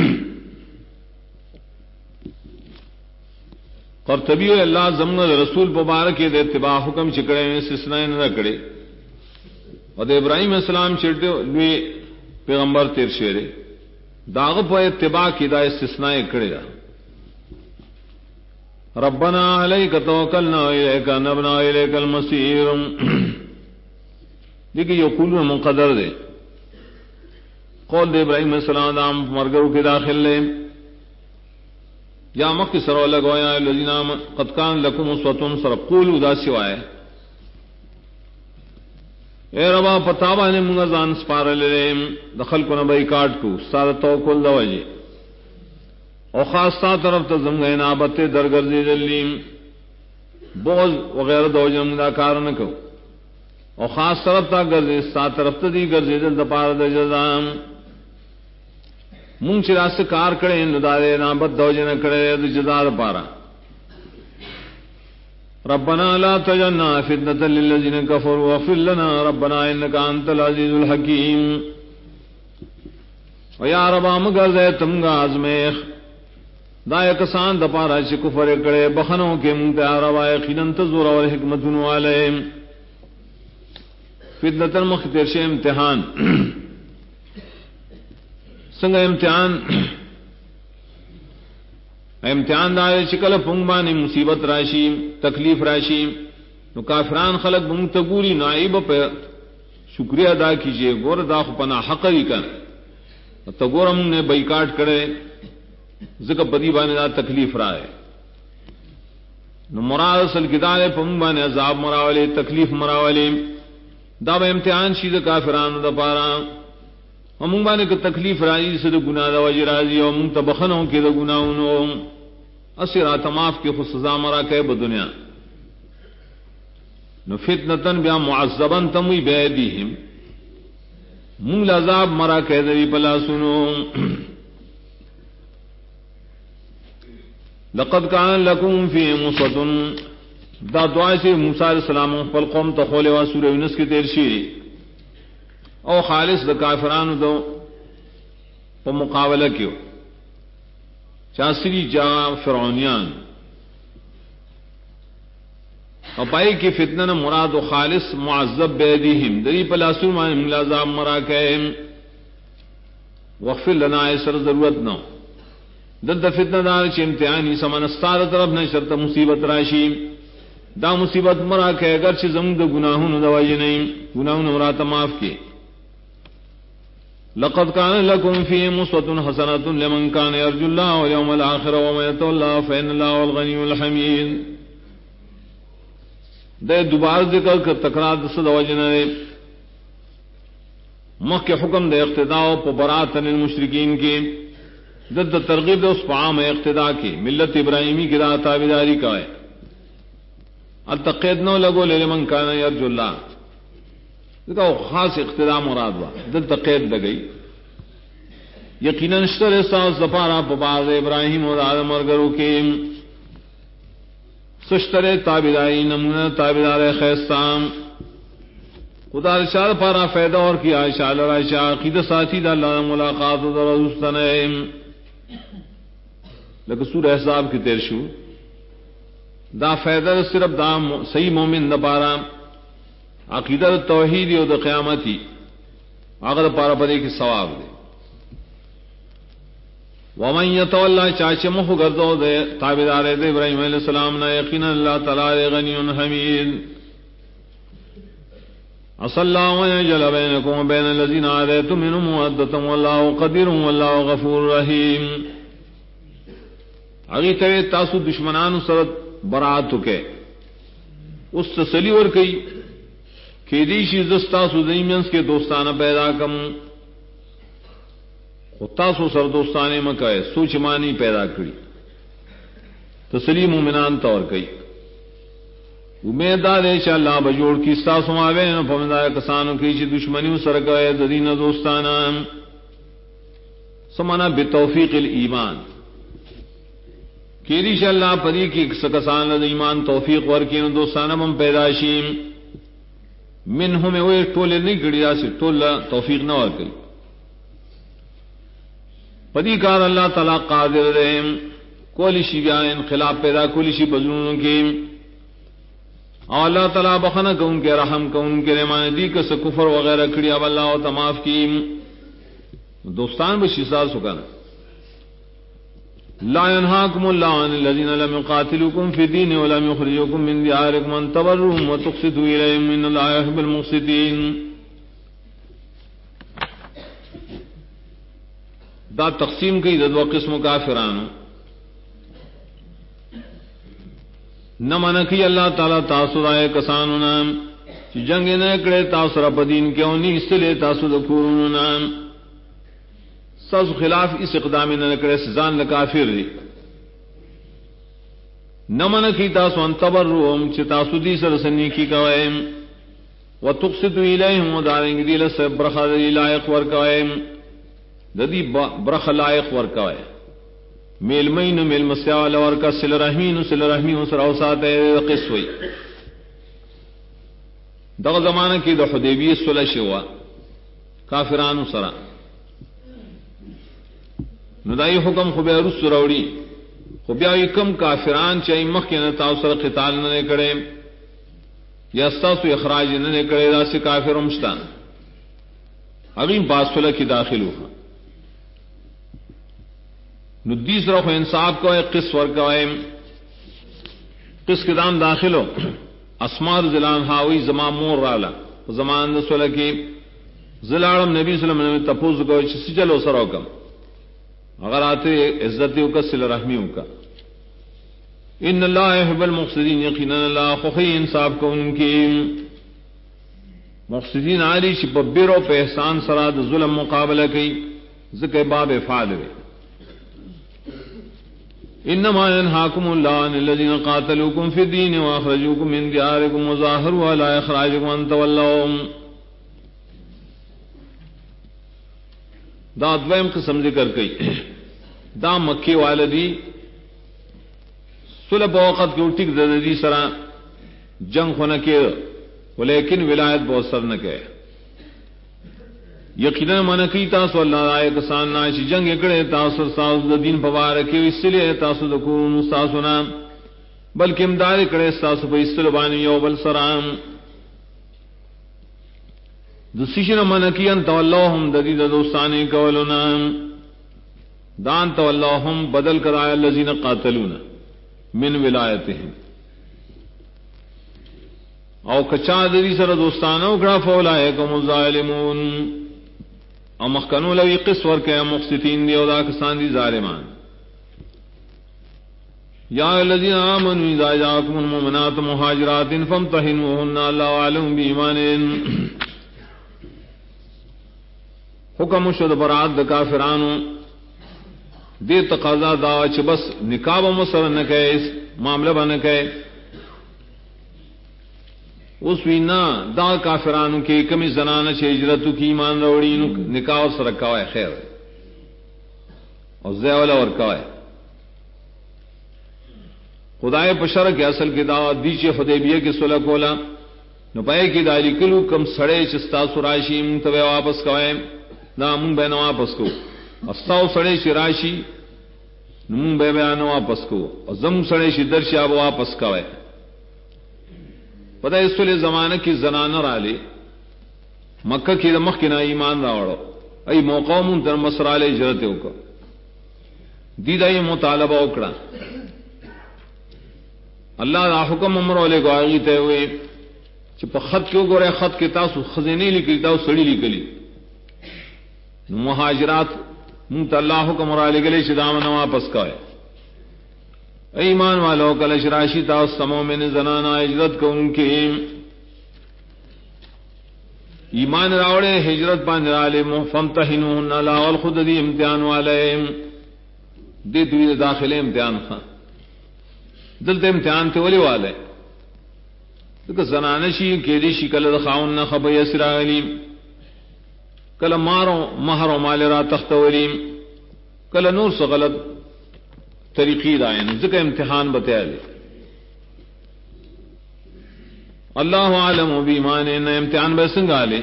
قرطبی اللہ زمن رسول مبارک دے اتباع حکم چکڑے استثناء نہ کڑے اور دے ابراہیم السلام چڑتے لوی پیغمبر تیر شیرے داغ پہ اتباع کی دا استثناء کڑے دا ربنا علیک توکلنا الیک نبنا الیک المصیر دیکھیں یہ قول میں منقدر دے قول دے ابراہیم السلام دام مرگروں کے داخل لے یا مک سرو لگویا الذین قد کان لکم اسوۃ سر قول ادا سوائے اے ربا پتاوا نے منگا زان سپار لے دخل کو نہ بھائی کاٹ کو سارا توکل دوجی او خاص تا طرف ته زمغه نابت درگرزی دلیم بغض وغیرہ دوجم دا کار نہ کو او خاص طرف تا گرزی سا طرف ته دی گرزی دل د پار د جزام مونږ چې راس کار کړي نو دا نه بد دوجنه کړي د جزار پارا ربنا لا تجعلنا فتنة للذين كفروا واغفر لنا ربنا انك انت العزيز الحكيم. و یا رب مگر دے تم گا آزمیخ دا کسان د پارا چې کفر کړي بخنو کې مونږ ته روا یقینا تزور او حکمتون علی فتنة مختر شی امتحان څنګه امتحان دا چې کله پونږ باندې مصیبت راشي تکلیف راشي نو کافران خلق مونږ ته ګوري نائب په شکریا ادا کیجیے ګور دا خو پنا حق ری کړ ته ګورم نے بایکاټ کړي ځکه بدی باندې دا تکلیف راځي نو مراد اصل کدار پونږ باندې عذاب مراولي تکلیف مراولي دا به امتحان شي د کافرانو د پاره موږ باندې که تکلیف راځي سره ګناه دا وجه راځي او موږ ته بخنو کې د ګناونو اسرات معاف کې خو سزا مرا کوي په دنیا نو فتنتن بیا معذبن تموی بيدهم موږ لعذاب مرا کوي دی بلا سنو لقد كان لكم في اسوة دا دعا چې موسی علیہ السلام خپل قوم ته خوله وا سورہ یونس کې تیر شي او خالص د کافرانو دو په مقابله کې چاسری جا فرعونیان او پای کې فتنه مراد و خالص معذب بيدهم دری په لاسو باندې عذاب مرا کوي واغفر لنا ایسر ضرورت نو دلته فتنه دار چې امتحاني سمن ستاره طرف نه شرط مصیبت راشي دا مصیبت مرا کوي اگر چې زموږ د ګناهونو د وجه نه ګناهونو مرا معاف کړي لقد كان لكم فيهم أسوة حسنة لمن كان يرجو الله واليوم الآخر ومن يتولى فإن الله هو الغني الحميد. دے دوبارہ ذکر کر تکرار دسد وجنہ مخ کے حکم دے اقتداء و براتن المشرکین کی ضد ترغیب اس عام اقتداء کی ملت ابراہیمی کی راہ تابعداری کا ہے التقید نو لگو لمن کان یرجو اللہ دیکھو خاص اقتداء مراد ہوا دل تقید لگئی یقیناً اشتر احساس زفارہ پباز ابراہیم اور آدم ارگرو کے سشتر تابداری نمونہ تابدار خیستام خدا رشاد پارا فیدہ اور کی عائشہ اللہ عائشہ عقید ساتھی دا اللہ ملاقات و در رستنیم لیکن سورہ احزاب کی تیرشو دا فیدہ صرف دا صحیح مومن دا پارا عقیدہ توحید او د قیامتي هغه پارا پدې کې ثواب دی ومن يتولى چاچ مخ ګرځو دے تابعدار دے ابراہیم علیہ السلام نے یقینا اللہ تعالی غنی حمید اصل الله ويجعل بينكم وبين الذين عاديتم منهم مودة والله قدير والله غفور رحيم. اگے تے تاسو دشمنانو سره برات وکے اس تسلی ور کئی کہ دیشی زستا سو دیمنس کے دوستانہ پیدا کم خطا سو سر دوستانے مکائے سوچ مانی پیدا کری تسلی مومنان طور کئی امید دے چا اللہ بجوڑ کی ستاسو مابین فمدہ کسانوں کی چی دشمنیوں سرکائے ددین دوستانا سمانا بتوفیق الایمان کی دیش اللہ پدی کی کسان ایمان توفیق ورکی دوستانا من پیداشیم منہم وہ ٹولے نہیں گڑیا سے ٹولا توفیق نہ اور کئی پدی کار اللہ تعالی قادر رحم کولی شی بیا انقلاب پیدا کولی شی بزرگوں کی اور اللہ تعالی بخنا کہ ان کے رحم کا ان کے رحمان دی کا کفر وغیرہ کڑیا اب اللہ و تماف کی دوستان بشی سال سکن لا ينهاكم الله عن الذين لم يقاتلوكم في الدين ولم يخرجوكم من دياركم أن تبروهم وتقسطوا إليهم إن الله يحب المقسطين. دا تقسیم کی دو قسم کافرانو نہ منکی اللہ تعالی تاسو رائے کسانو نام جنگ نہ کرے تاسو رب دین کیوں نہیں اس لیے تاسو دکورونو نام ساز خلاف اس اقدام نہ کرے سزان لکافر دی نہ من کی تاسو ان تبرهم چ تاسو دی سر سنی کی کویم وتقسطوا الیہم ودارنگ دی لس برخ لائق ور کویم ددی برخ لائق ور کویم میلمین میلمسیا ولور کا صلہ رحمین صلہ رحمی سره او ساته قصوی دغه زمانہ کې د حدیبیه صلح شوا کافرانو سره نو دای حکم خو به رس راوړي خو بیا کم کافران چې مخکې نه تاسو سره قتال نه کړي یا تاسو اخراج نه کړي دا چې کافر همشتا هغه باسله کې داخل وو نو دیس رو انصاف کو قص ور کویم قص کے دام داخلو اسمار زلان ہاوی زمان مور رالا زمان رسول کی زلالم نبی صلی اللہ علیہ وسلم تپوز کو چلو سرو کم اگر آتے عزتیوں کا صلہ رحمیوں کا ان اللہ يحب المقصدین یقینا اللہ خوخی انصاف کو ان کی مقصدین عالی شببرو پہ احسان سراد ظلم مقابلہ کی ذکر باب فعال ہوئے انما ينهاكم الله عن الذين قاتلوكم في الدين واخرجوكم من دياركم وظاهروا على اخراجكم ان تولوهم دا دویم قسم ذکر کئی دا مکی والدی صلح وقت کے ٹک ددی سرا جنگ ہونا کے لیکن ولایت بہت سر نہ کہ یقینا من کی تاسو اللہ رائے کسان ناش جنگ اکڑے تاسو تاسو دین پوار کی اس لیے تاسو دکون تاسو نا بلکہ امداد کڑے تاسو په استلبانی یو بل سلام دسیشن من کی ان تولهم ددی دوستانی کولنا دان تولهم بدل کرا الذين قاتلون من ولایتهم او کچا ددی سره دوستانو کڑا فولائکم الظالمون او مخکنو لوی قصور کے مقصدین دی او دا کسان دی ظالمان یا الذین آمنوا اذا جاءکم المؤمنات مہاجرات فامتحنوهن اللہ عالم بایمانهن حکم شد برات د کافرانو دی تقاضا دا چ بس نکاح مسر نہ کہ اس معاملہ بن کہ اس وینا دا کافرانو کی کمی زنانہ چھ ہجرتو کی ایمان روڑی نکاح سے رکھا ہے خیر اور زیولا اور کا ہے خدائے پشر کے اصل کی دعوت دی چھ حدیبیہ کی صلح کولا نو پائے کی دالی کلو کم سڑے چستا سراشی منتوے واپس کوئے نا من بین واپس کو استاو سڑے شراشی نمون بے بیان واپس کو اور زم سڑے شدر شاب واپس کوئے پتہ اس لیے زمانہ کی زنانہ رالی مکہ کی رمخ کی نا ایمان راوڑو ای موقع من در مسرال ہجرت کو دیدہ یہ مطالبہ اکڑا اللہ دا حکم امرو لے کو آگی تے ہوئے چھ پا خط کیوں گو رہے خط کے تاسو خزینے لکلی تاسو سڑی لکلی مہاجرات منت اللہ حکم را لے گلے چھ دامن واپس کا ہے ایمان والوں کل شراشی تا سمو میں زنانا ہجرت کو ان کے ایمان راوڑے ہجرت پان رالے فامتحنوهن لا والخود دی امتحان والے دی دوی داخلے امتحان خان دلتے امتحان تے ولی والے تو زنانشی کے دی شکل خاون نہ خبر اسرا علیم کل مارو مہر و مال را تخت ولیم کل نور سے غلط طریقی دائن ذکر امتحان بتایا لے اللہ عالم و بیمان نہ امتحان بسنگا لے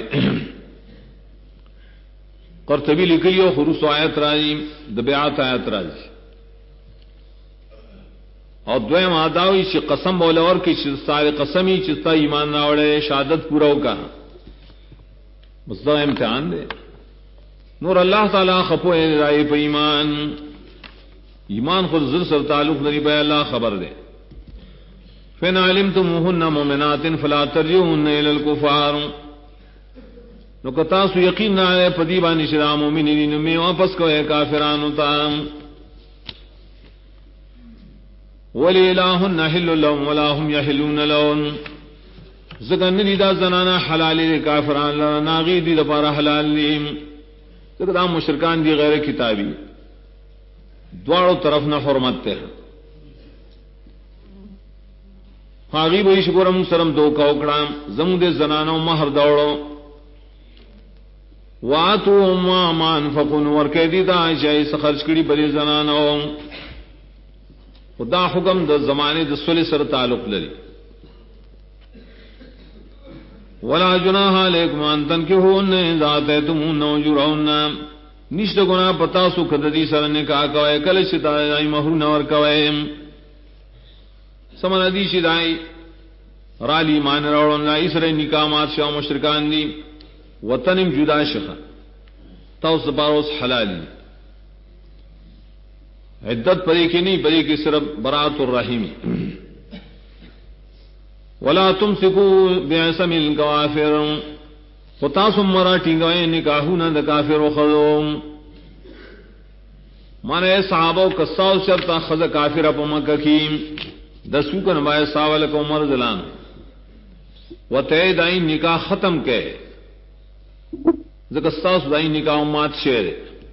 قرطبی لکھیو خروس آیت راجی دبیعات آیت راجی اور دویم آداوی چی قسم بولے اور کی سارے قسمی چستا ایمان راوڑے شہادت پورا کا مصدق امتحان دے نور اللہ تعالی خپو رائے پہ ایمان خود زر سر تعلق نہیں پہ اللہ خبر دے فین علمتموهن مؤمنات فلا ترجعوهن الى الكفار نو کتا سو یقین نہ ہے پدی بانی شرا مومنین میں واپس کو ہے کافرانو تا ولی الہن حل لهم ولا هم يحلون لهم زگن دی دا زنانا حلال دی کافران لا ناغی دی دپارا حلال دی زگن دا مشرکان دی غیر کتابی دوارو طرف نہ حرمت ہیں خاغی بھئی شکرم سرم دو کوکڑا زمود زنانو مہر دوڑو واتو ما انفقون ورکی دی دا جائی سخرچ کری بلی زنانو خدا حکم د زمانے د صلح سره تعلق لري. ولا جناح علیکم ان تنکحوهن اذا آتیتموهن اجورهن، نشته گناہ پتا سو کدی سره نکاح کوي کله چې دای مہر نور کوي. سمن ادي چې دای رالی مان راوړل نه اسره نکاح مات شو مشرکان دي وطنم جدا شخه تاسو باروس حلال عدت پرې کې نه پرې کې صرف برات الرحیم. ولا تمسكوا بعصم الكافر، خطاسم مراٹھی گئے نکاحونه د کافر او خذو. مانے صحابہ کساو شرط خذ کافر په مکه کې د سوکن وای ساول کو عمر زلان وته دای نکاح ختم کړي ځکه تاسو دای نکاح مات شه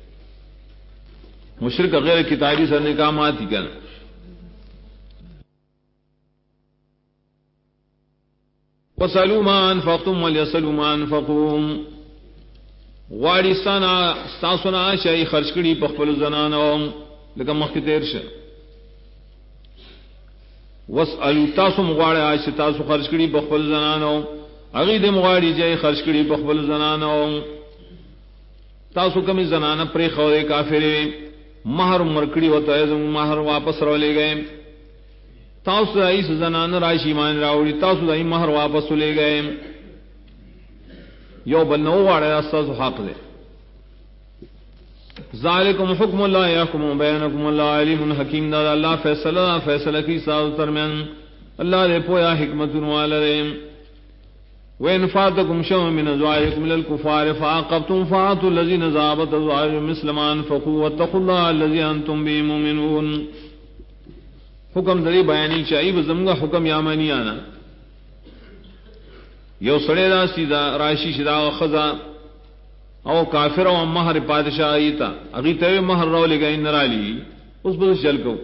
مشرک غیر کتابی سره نکاح مات کړي. وسلوا ما انفقتم وليسلوا ما انفقوا، غواړي سنا تاسو نه شي خرج کړي په خپل زنانو لکه مخکې تیر شه. واسالوا تاسو مغواړي چې تاسو خرج کړي په خپل زنانو، هغه دې مغواړي چې خرج کړي په خپل زنانو. تاسو کومې زنانه پرې خوې کافرې مہر مرکړي وته زمو مہر واپس راولې گئے. تاسو ایس زنان راشی مان راوړي تاسو دای مہر واپس لے گئے. یو بل نو واړه اساس حق ده. ذالکم حکم الله یحکم بینکم الله علیم حکیم. دا الله فیصلہ کی ساز درمیان اللہ دے پویا حکمت والے. وان فاتکم شیء من ازواجکم من الكفار فعاقبتم فآتوا الذین ذابت ازواجهم مثل ما انفقوا واتقوا الله الذی انتم به مؤمنون. حکم دری بیانی چاہیے بزمگا حکم یامانی آنا یو سڑے دا سیدھا راشی شدا خزا او کافر او مہر پادشاہی تا اگی تے مہر رو لے گئی نرالی اس بس چل کو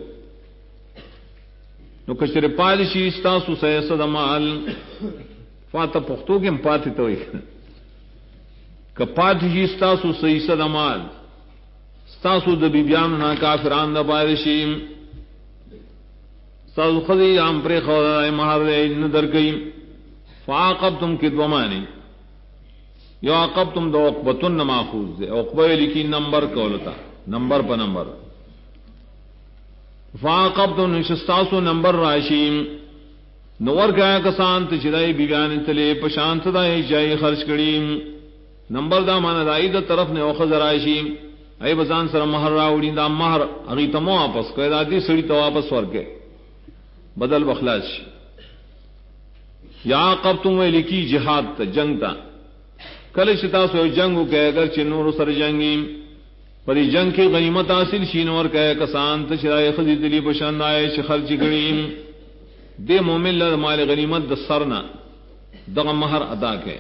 نو کشر پادشی استاسو سیسد مال فاتا پختو کے پاتی توئی کہ پادشی استاسو سیسد مال استاسو دبی بیان نا کافران دا پادشی سازو خذی عام پر خودائی مہر ندر گئی. فعاقبتم کی دومانی یو عاقبتم دو عقبتن ماخوذ دے عقبہ لکی نمبر کولتا نمبر پا نمبر. فعاقبتم نشستاسو نمبر راشیم نور کیا کسانت چدائی بیان تلے پشانت دائی جائی خرچ کریم. نمبر دا مانا دائی دا طرف نے اوخذ راشیم ای بزان سر مہر راوڑی دا مہر اغیتمو واپس کوئی دا دی سڑی تو واپس ورکے بدل بخلاص. یا عاقبتم وی لکی جہاد تا جنگ تا کل شتا سو جنگو کہ اگر چنور سر جنگی پری جنگ کی غنیمت حاصل شینور کہ کسان تا شرائے خزی دلی بشند آئے چھ خرچ گڑیم دے مومن لد مال غنیمت دا سرنا دا مہر ادا کے.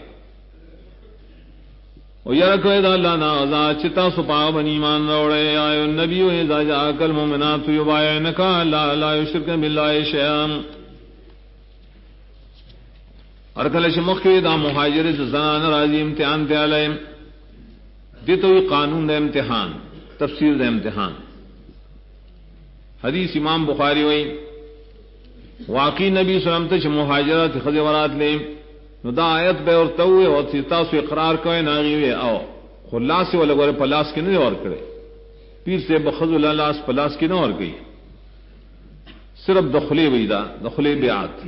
و یرکو دا اللہ نازا چتا سپا بن ایمان روڑے آئے النبی و اذا جاک المومنات یبایعنکا لا یشرکن باللہ شیئا. ارکلش مخی دا مہاجر زنان راضی امتحان تے علیہ دیتوی قانون دا امتحان تفسیر دا امتحان. حدیث امام بخاری ہوئی واقعی نبی صلی اللہ علیہ وسلم تے مہاجرات خزورات لیں نو دا آیت بے اور توئے اور تاسو اقرار کوئے ناغیوے او خلاص والا گورے پلاس کے نہیں اور کرے پیر سے بخض اللہ پلاس کی نہ اور گئی صرف دخلے ویدا دخلے بیعت.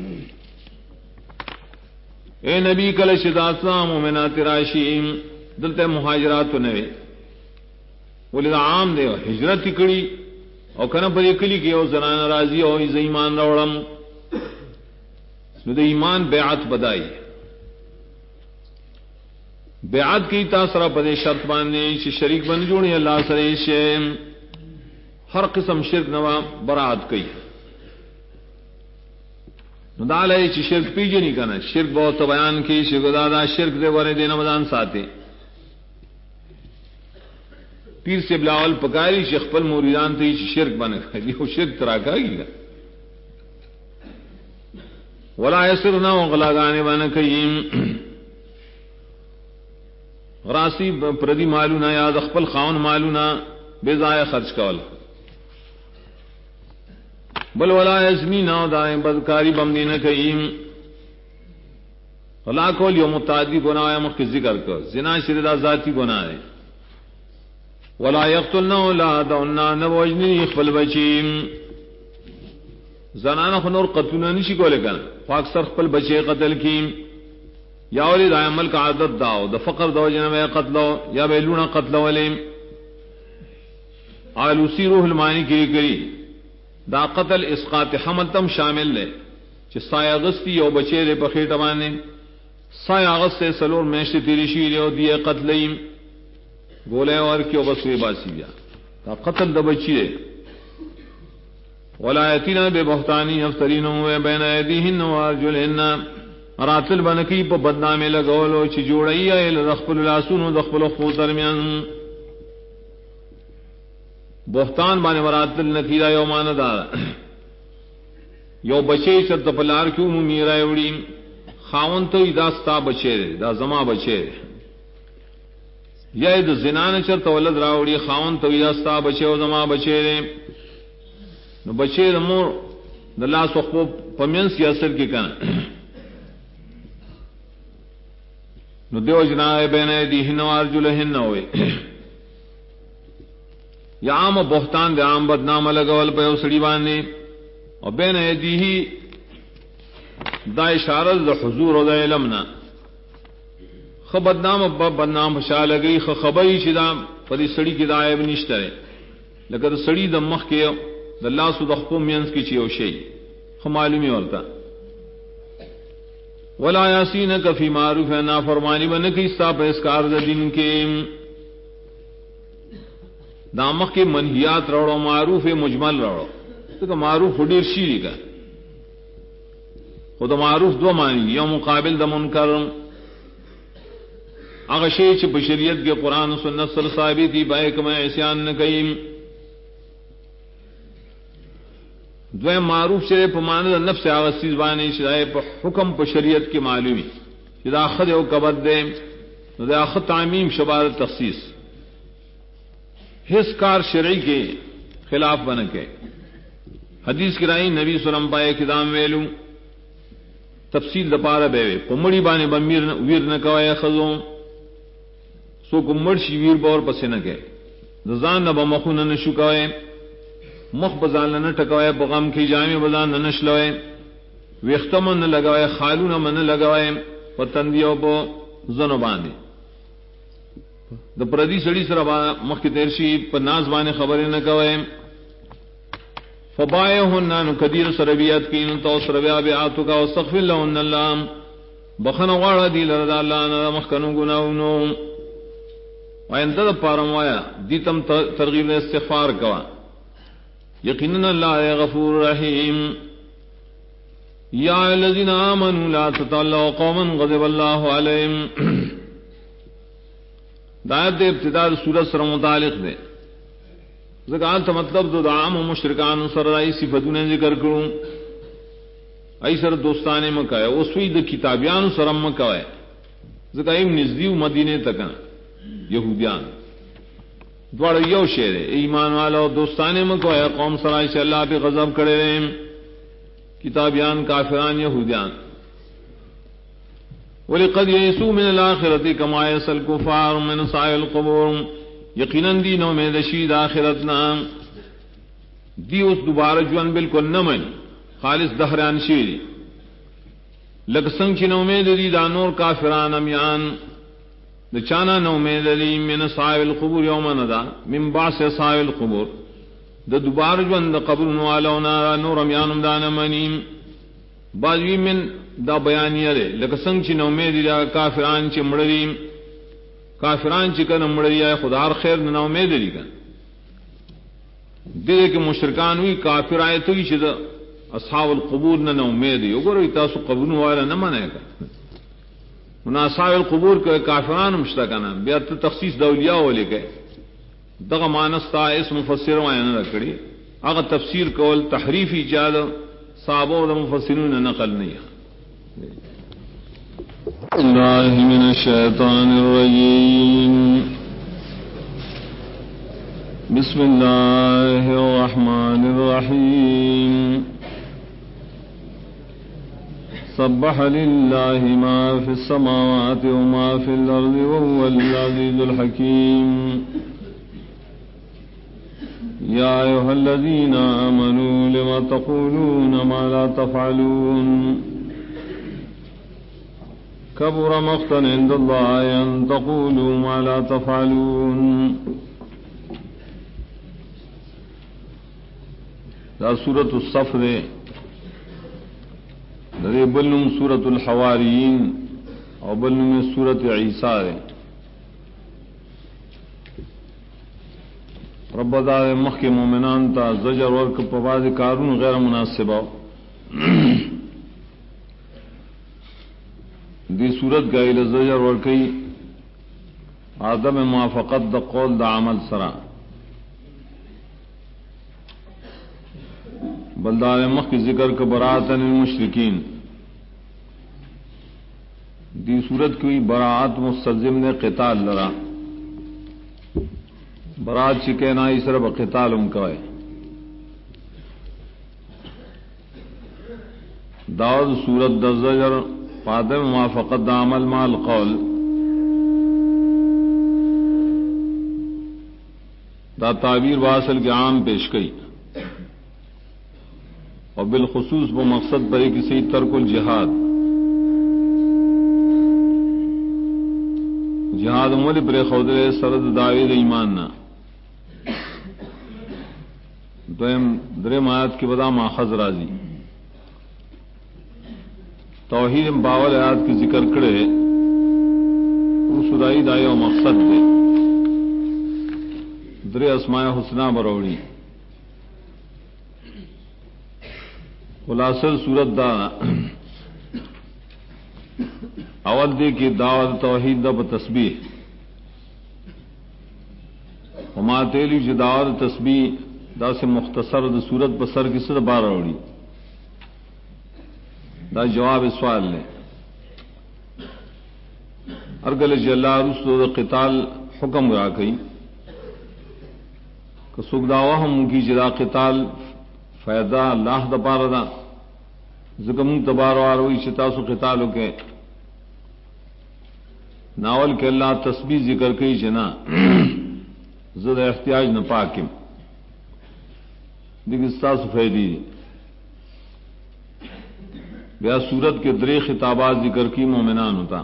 اے نبی کل شدات مومنات راشیم دلتے مہاجرات نوے ولی عام دے ہجرت کڑی او کنا پدی کلی کی او زنان راضی او از ایمان روڑم نو دے ایمان بیعت بدائی. بیعت کی تاثرہ پدے شرط باندھے چھ شریک بن جوڑی اللہ سرے شے ہر قسم شرک نوا برات کی نو دالے چھ شرک پیجے نہیں کنا شرک بہت بیان کی شرک دادا شرک دے ورے دے نمدان ساتے پیر سے بلاول پکاری شیخ پل موریدان تے چھ شرک بنے یہ شرک تراکا گی گا ولا یسرنا وغلاگانے بنا کئیم غراسی پردی مالونا یا خپل خاون مالونا بے ضائع خرچ کول. بل ولا یزنی نہ دائیں بدکاری بمنی نہ کہیں ولا کول یو متعدی گناہ ہے مخ ذکر کر زنا شردا ذاتی گناہ ہے ولا یقتلن اولادهن نوجنی خپل بچیم زنانہ خنور قتل نشی کولے کنا اکثر خپل بچے قتل کیم یا ولید عمل کا عادت داو د فقر دو جنہ قتل یا بیلونا قتل ولیم آلوسی روح المانی کری دا قتل اسقاط حمل تم شامل لے چې سای اغسطی یو بچے دے پخیٹا بانے سای اغسط سے سلور میشت تیری شیر یو دیئے قتلیم گولے اور کیو بس وی باسی بیا دا قتل دا بچی دے ولایتنا بے بہتانی افترین ہوئے بین ایدیہن و ارجلہن راتل بنکی پا بدنامے لگولو چی جوڑئی آئے لرخپل الاسون و دخپل اخفو درمیان بہتان بانے وراتل نکیرہ یومان دارا یو بچے چرت پلار کیوں میرا اوڑی خاون تو دا ستا بچے دے دا زما بچے دے یا دا زنان چرت ولد راوڑی خاون تو دا ستا بچے و زما بچے دے نو بچے دا مور دا لا سخبو پمینس کی اثر کی کنا نو دیو جناہ بین ایدیہن و ارجلہن ہوئے یا عام بہتان دے عام بدنام لگول پہ او سڑی بانے اور بین ایدیہی دا اشارت دا حضور و دا علمنا بدنام بدنام شا لگئی خبری چدا پدی سڑی کی دا عیب نشترے لکہ سڑی دا مخ کے دا اللہ سو دخپو مینس کی چیو شئی معلومی ہوتا ولا یاسینک فی معروف ہے نافرمانی بنکی ستا پہ اسکار دا دن کے دامخ کے منہیات روڑو معروف مجمل روڑو تو معروف حدیر شیری کا خود معروف دو معنی یا مقابل دا منکر اغشی چھ بشریت کے قرآن و سنت سر صحابی تھی بائک میں احسان نکیم دوے معروف شرے پا ماند نفس آغسیز بانی شرائے پا حکم پا شریعت کی معلومی شدہ خد او کبت دے دا خد تعمیم شبارت تخصیص حس کار شرعی کے خلاف بنکے حدیث کرائی نبی سلم پائے کدام ویلو تفصیل دپارا بیوے کمڑی بانے بمیر ویر نکوائے خزوں سو کمڑ شی ویر بور پسے نکے دزان نبا مخون نشکوائے مخ بزان نہ ٹکوائے بغم کی جامع بزان نہ نشلوائے ویختم نہ لگوائے خالو نہ لگوائے پتندیوں پو زنو باندے دا پردی سڑی سر مخ کی تیرشی پر ناز بانے خبریں نہ کوئے فبائہن نو کدیر سربیت کی نو تو سربیا بیعاتو کا واستغفر لہن اللہ بخن غاڑا دی لرد اللہ نا مخکنو گناونو وین تد پارموایا دیتم ترغیب استغفار کوا یقیناً اللہ غفور رحیم یا الذین آمنوا لا تطلعوا قوما غضب اللہ علیہم دایت دے ابتداء سورت سر متعلق دے ذکر مطلب دو عام و مشرکان سر رائی صفتوں نے ذکر کروں ای سر دوستانے مکہ ہے اسوی دا کتابیان سر مکہ ہے ذکر ایم نزدیو مدینے تکا یہودیان دوڑ یو شیر ہے ایمان والا دوستانے مکہ ہے قوم سرائی سے اللہ پہ غضب کرے رہے کتابیان کافران یہودیان وَلِقَدْ يَئِسُوا مِنَ الْآخِرَةِ كَمَا يَئِسَ الْكُفَّارُ مِنْ أَصْحَابِ الْقُبُورِ یقیناً دینوں میں دشید آخرتنا دی اس دوبارہ جوان بالکل نمن خالص دہران شیری لکسنگ چی نومید دی دانور کافران امیان دچانا نومید دی من أصحاب القبور یومن دا من باس أصحاب القبور دا دوبارہ جوان دا قبر نوالونا نور امیانم دانا منیم بعضوی من دا بیانیہ دے لکسنگ چی نومید دا کافران چی مڑریم کافران چی کن مڑری آئے خدار خیر نہ امید دی کن دے کہ مشرکان ہوئی کافر آئے تو ہی چیز اصحاب القبور نہ امید دی اگر تاسو قبر والا نہ مانے کا ان اصحاب القبور کے کافران مشتکنا بیا تخصیص دولیاء والے کے دغه مانستا اس مفسر وایي نه کړی هغه تفسیر کول تحریف ایجاد صحابه او مفسرین نقل نه الله من الشيطان الرجيم بسم اللہ الرحمن الرحیم سبح للہ ما فی السماوات وما فی الارض وهو العزیز الحکیم یا ایھا الذین آمنوا لم تقولون ما لا تفعلون کبر مقتا عند اللہ ان تقولوا ما لا تفعلون. دا سورۃ الصف دے دے بلنم سورۃ الحواریین اور بلنم سورۃ عیسیٰ دے. رب دار مخ کے مومنان تا زجر ورک پواز کارون غیر مناسبہ دی صورت گئی زجر ورکی عدم موافقت دا قول دا عمل سرا بلدار مخ کی ذکر کا براءتن المشرکین. دی صورت کی براءت مستلزم نے قتال لرا برات چکے نا اس طرح قتال ان کا ہے. داود سورت دزجر پادم موافقت دا عمل مال قول دا تعبیر واصل کے عام پیش کی اور بالخصوص وہ مقصد پر کسی ترک الجہاد جہاد مول پر خودرے سرد داوید ایمان نہ درم آیات کی بدا ماخذ راضی توحید باول آیات کی ذکر کرے سرائی دائے و مقصد دے در اسماء حسنہ بروڑی خلاصہ صورت دا اول دے کی دعوت توحید دا بتسبیح وما تیلی جو دعوت تسبیح دا سے مختصر دا صورت بسر کی صد بار روڑی دا جواب سوال لے ارگل جلال رسول دا قتال حکم را کئی کہ سوک دعوہ ہم کی جدا قتال فائدہ اللہ دا پارا دا زکمون تبارو آروی چتاسو قتالو کے ناول کے اللہ تسبیح ذکر کئی جنا زد احتیاج نہ پاکم دیکھ استاسو فیدی بیا صورت کے درے خطابات ذکر کی مومنان ہوتا.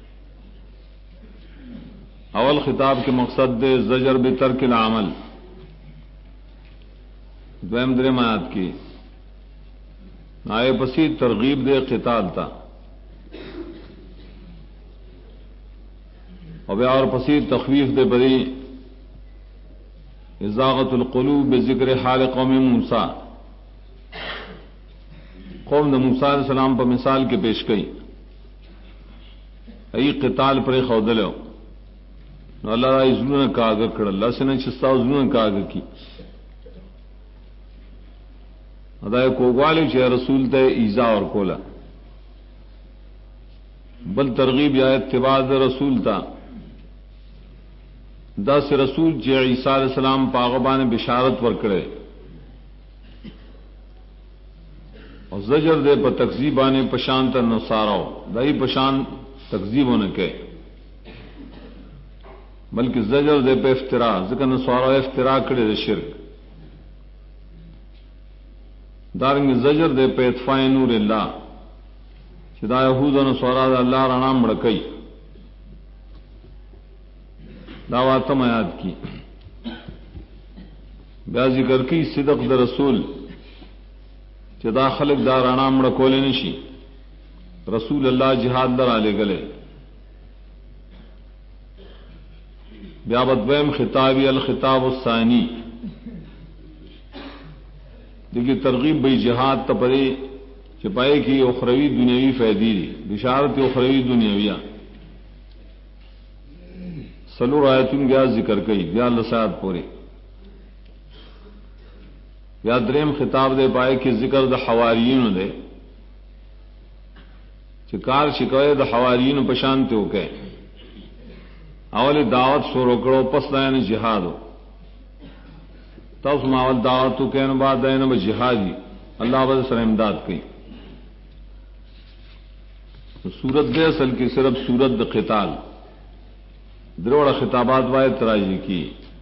اول خطاب کے مقصد دے زجر بترک العمل دویم درے آیات کی آئے پسی ترغیب دے قتال تا اور پسی تخویف دے بری ازاغت القلوب بذکر حال قوم موسیٰ قوم نے موسیٰ علیہ السلام پر مثال کے پیش کئی ای قتال پر خودلو اللہ را ازنون کا آگا کر اللہ سے نے چستا ازنون کا آگا کی ادائے کوگوالی چاہے رسول تے ایزا اور کولا بل ترغیب یا اتباع رسول تا دا سے رسول چاہے عیسیٰ علیہ السلام پاغبان بشارت ورکڑے اور زجر دے پر تکذیبانے پشان تر نصاراو دائی پشان تکذیب ہونے کے بلکہ زجر دے پہ افتراء ذکر نصاراو افتراء کرے دے شرک دارنگ زجر دے پہ اطفاء نور اللہ چدا یہود و نصارا دا اللہ رانا مڑکئی دعواتم آیات کی بیا ذکر کی صدق دا رسول چدا خلق دا رانا مڑکولے نشی رسول اللہ جہاد در آلے گلے بیا بدویم خطابی الخطاب الثانی دیکھیے ترغیب بھئی جہاد تپرے چپائے کی اخروی دنیاوی فیدی دی بشارت اخروی دنیاویہ سلور آیتون گیا ذکر کئی بیا لسایت پورے یا دریم خطاب دے پائے کہ ذکر دا حواریین دے چکار شکوے دا حواریین پشانتے ہو کے اول دعوت شروع کرو پس دائن جہاد ہو تاس ماول دعوتو کین بعد دین جہادی اللہ بد سر امداد کی سورت دے اصل کی صرف سورت د قتال دروڑا خطابات وائد تراجی کی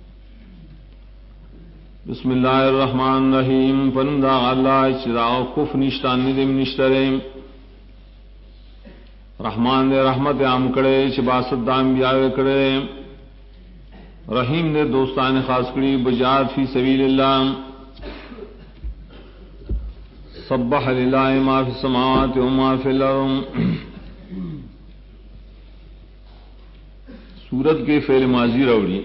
بسم اللہ الرحمن الرحیم فندا اللہ چراغ کف نشتان ندم نشتریم رحمان دے رحمت عام کڑے چباسد دام بیاوے کڑے رحیم نے دوستان خاص کری بجاد فی سبیل اللہ سبح للہ ما فی السماوات و ما فی الارض سورت کے فعل ماضی روڑی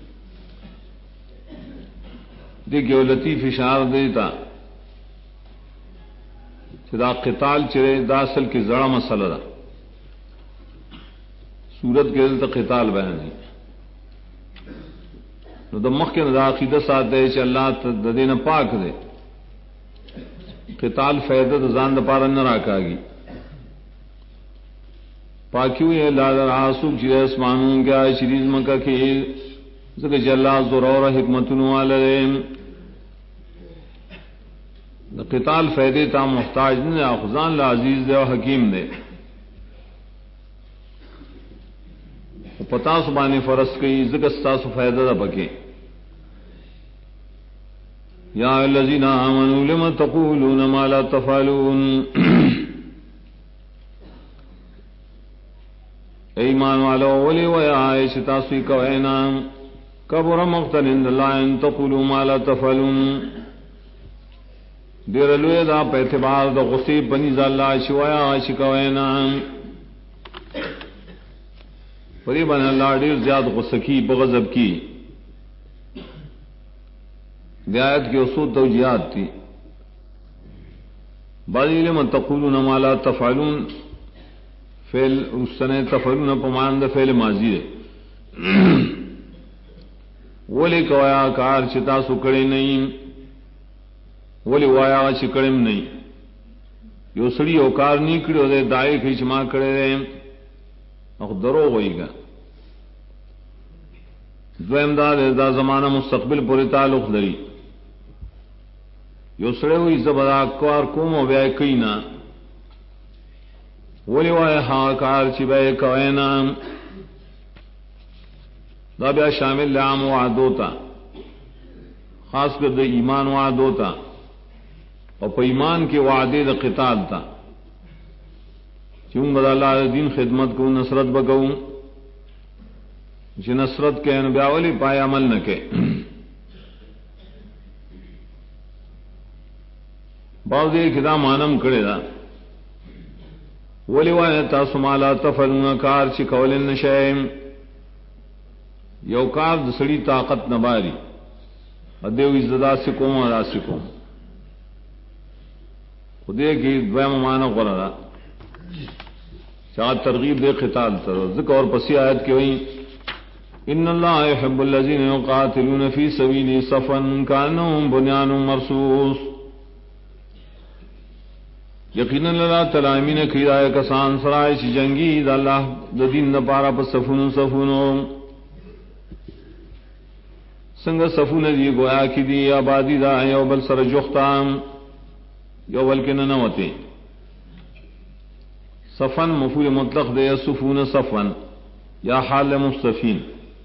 دیکھو لطیف اشار دیتا دا قتال چرے دا اصل کی زڑا مسئلہ دا سورت کے دل تا قتال بیان ہے نو دا مخ کے دا عقیدہ ساتھ دے چا اللہ دا دین پاک دے قتال فیدہ دا زان دا پارا نہ راکا گی پاکیو یہ لادر آسوک چیز اسمانون کیا شریز مکہ کی ذکر جلال ضرور حکمتنو والدین دا قتال فیدے تا محتاج نے اخذان لعزیز دے و حکیم دے پتا سبانی فرس کی ذکر ستاسو فیدہ دا پکے یا الذین آمنوا لما تقولون ما لا تفعلون ایمان والو ولی ویا شتاسوی کوئینا کبر مقتل عند اللہ ان تقولوا ما لا تفعلون دیر لوی دا پہ اعتبار دا غصیب بنی اللہ شوایا شکوینا قریباً اللہ دیر زیاد غصکی بغضب کی آیت کی اصول توجیہات تھی بعضی لمن تقولون ما لا تفعلون فعل رسنے تفعلون پماند فعل ماضی ہے ولی کوایا کار چتا سکڑے نہیں ولی وایا چکڑم نہیں یو سڑی او کار نہیں کڑو دے دائے کھچ ما کڑے دے اخ درو ہوئی گا دویم دا زمانہ مستقبل پوری تعلق لري یو سڑے ہوئی زبدا کار کوم او بیا کینا ولی وای ها کار چی بے کوینا دا بیا شامل لعام وعدوتا خاص کر دا ایمان وعدوتا اور پا ایمان کے وعدے دا قتال تا چون بدا اللہ دین خدمت کو نصرت بکوں جی نصرت کے انبیاولی پائے عمل نہ کے بعض یہ کدا مانم کرے دا ولی وای تاسو ما لا تفعلون کار چی کولن نشیم یو کار د سڑی طاقت نباری ادیو ازدا سکوم ادا سکوم خودے کی دویم معنی غرا چاہ ترغیب دے قتال تر ذکر اور پسی آیت کی ہوئی ان اللہ يحب الذين يقاتلون في سبيله صفا كانهم بنيان مرصوص یقینا اللہ تعالی امین کیدائے کسان سرائے چ جنگی د اللہ د دین نہ پارا پر صفون صفونو سنگ صفون دی گویا کی دی آبادی دا یو بل سر جختام یو بل کے نہ ہوتے صفن مفعول مطلق دے صفون صفن یا حال مستفین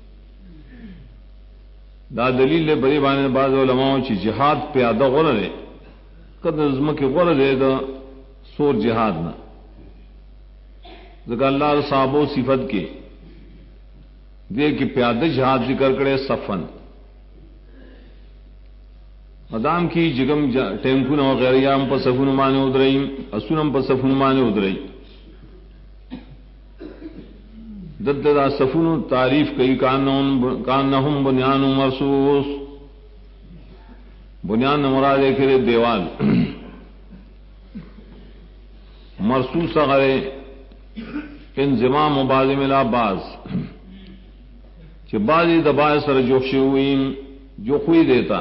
دا دلیل لے بری بانے بعض علماء چی جہاد پیادہ غرر ہے قد نظم کے غرر ہے دا سور جہاد نہ ذکر اللہ صحابو صفت کے دے کہ پیادہ جہاد ذکر کرے صفن ادام کی جگم ٹینکون وغیرہ یام پر صفون مانے ادرئیم اسونم پر صفون مانے ادرئیم دد دا صفون تعریف کئی کانہم بنیان مرصوص بنیان مراد کرے دیوال مرصوص غرے انضمام و بعض ملا بعض کہ بعضی دبائے سر جوشی ہوئی جو خوئی دیتا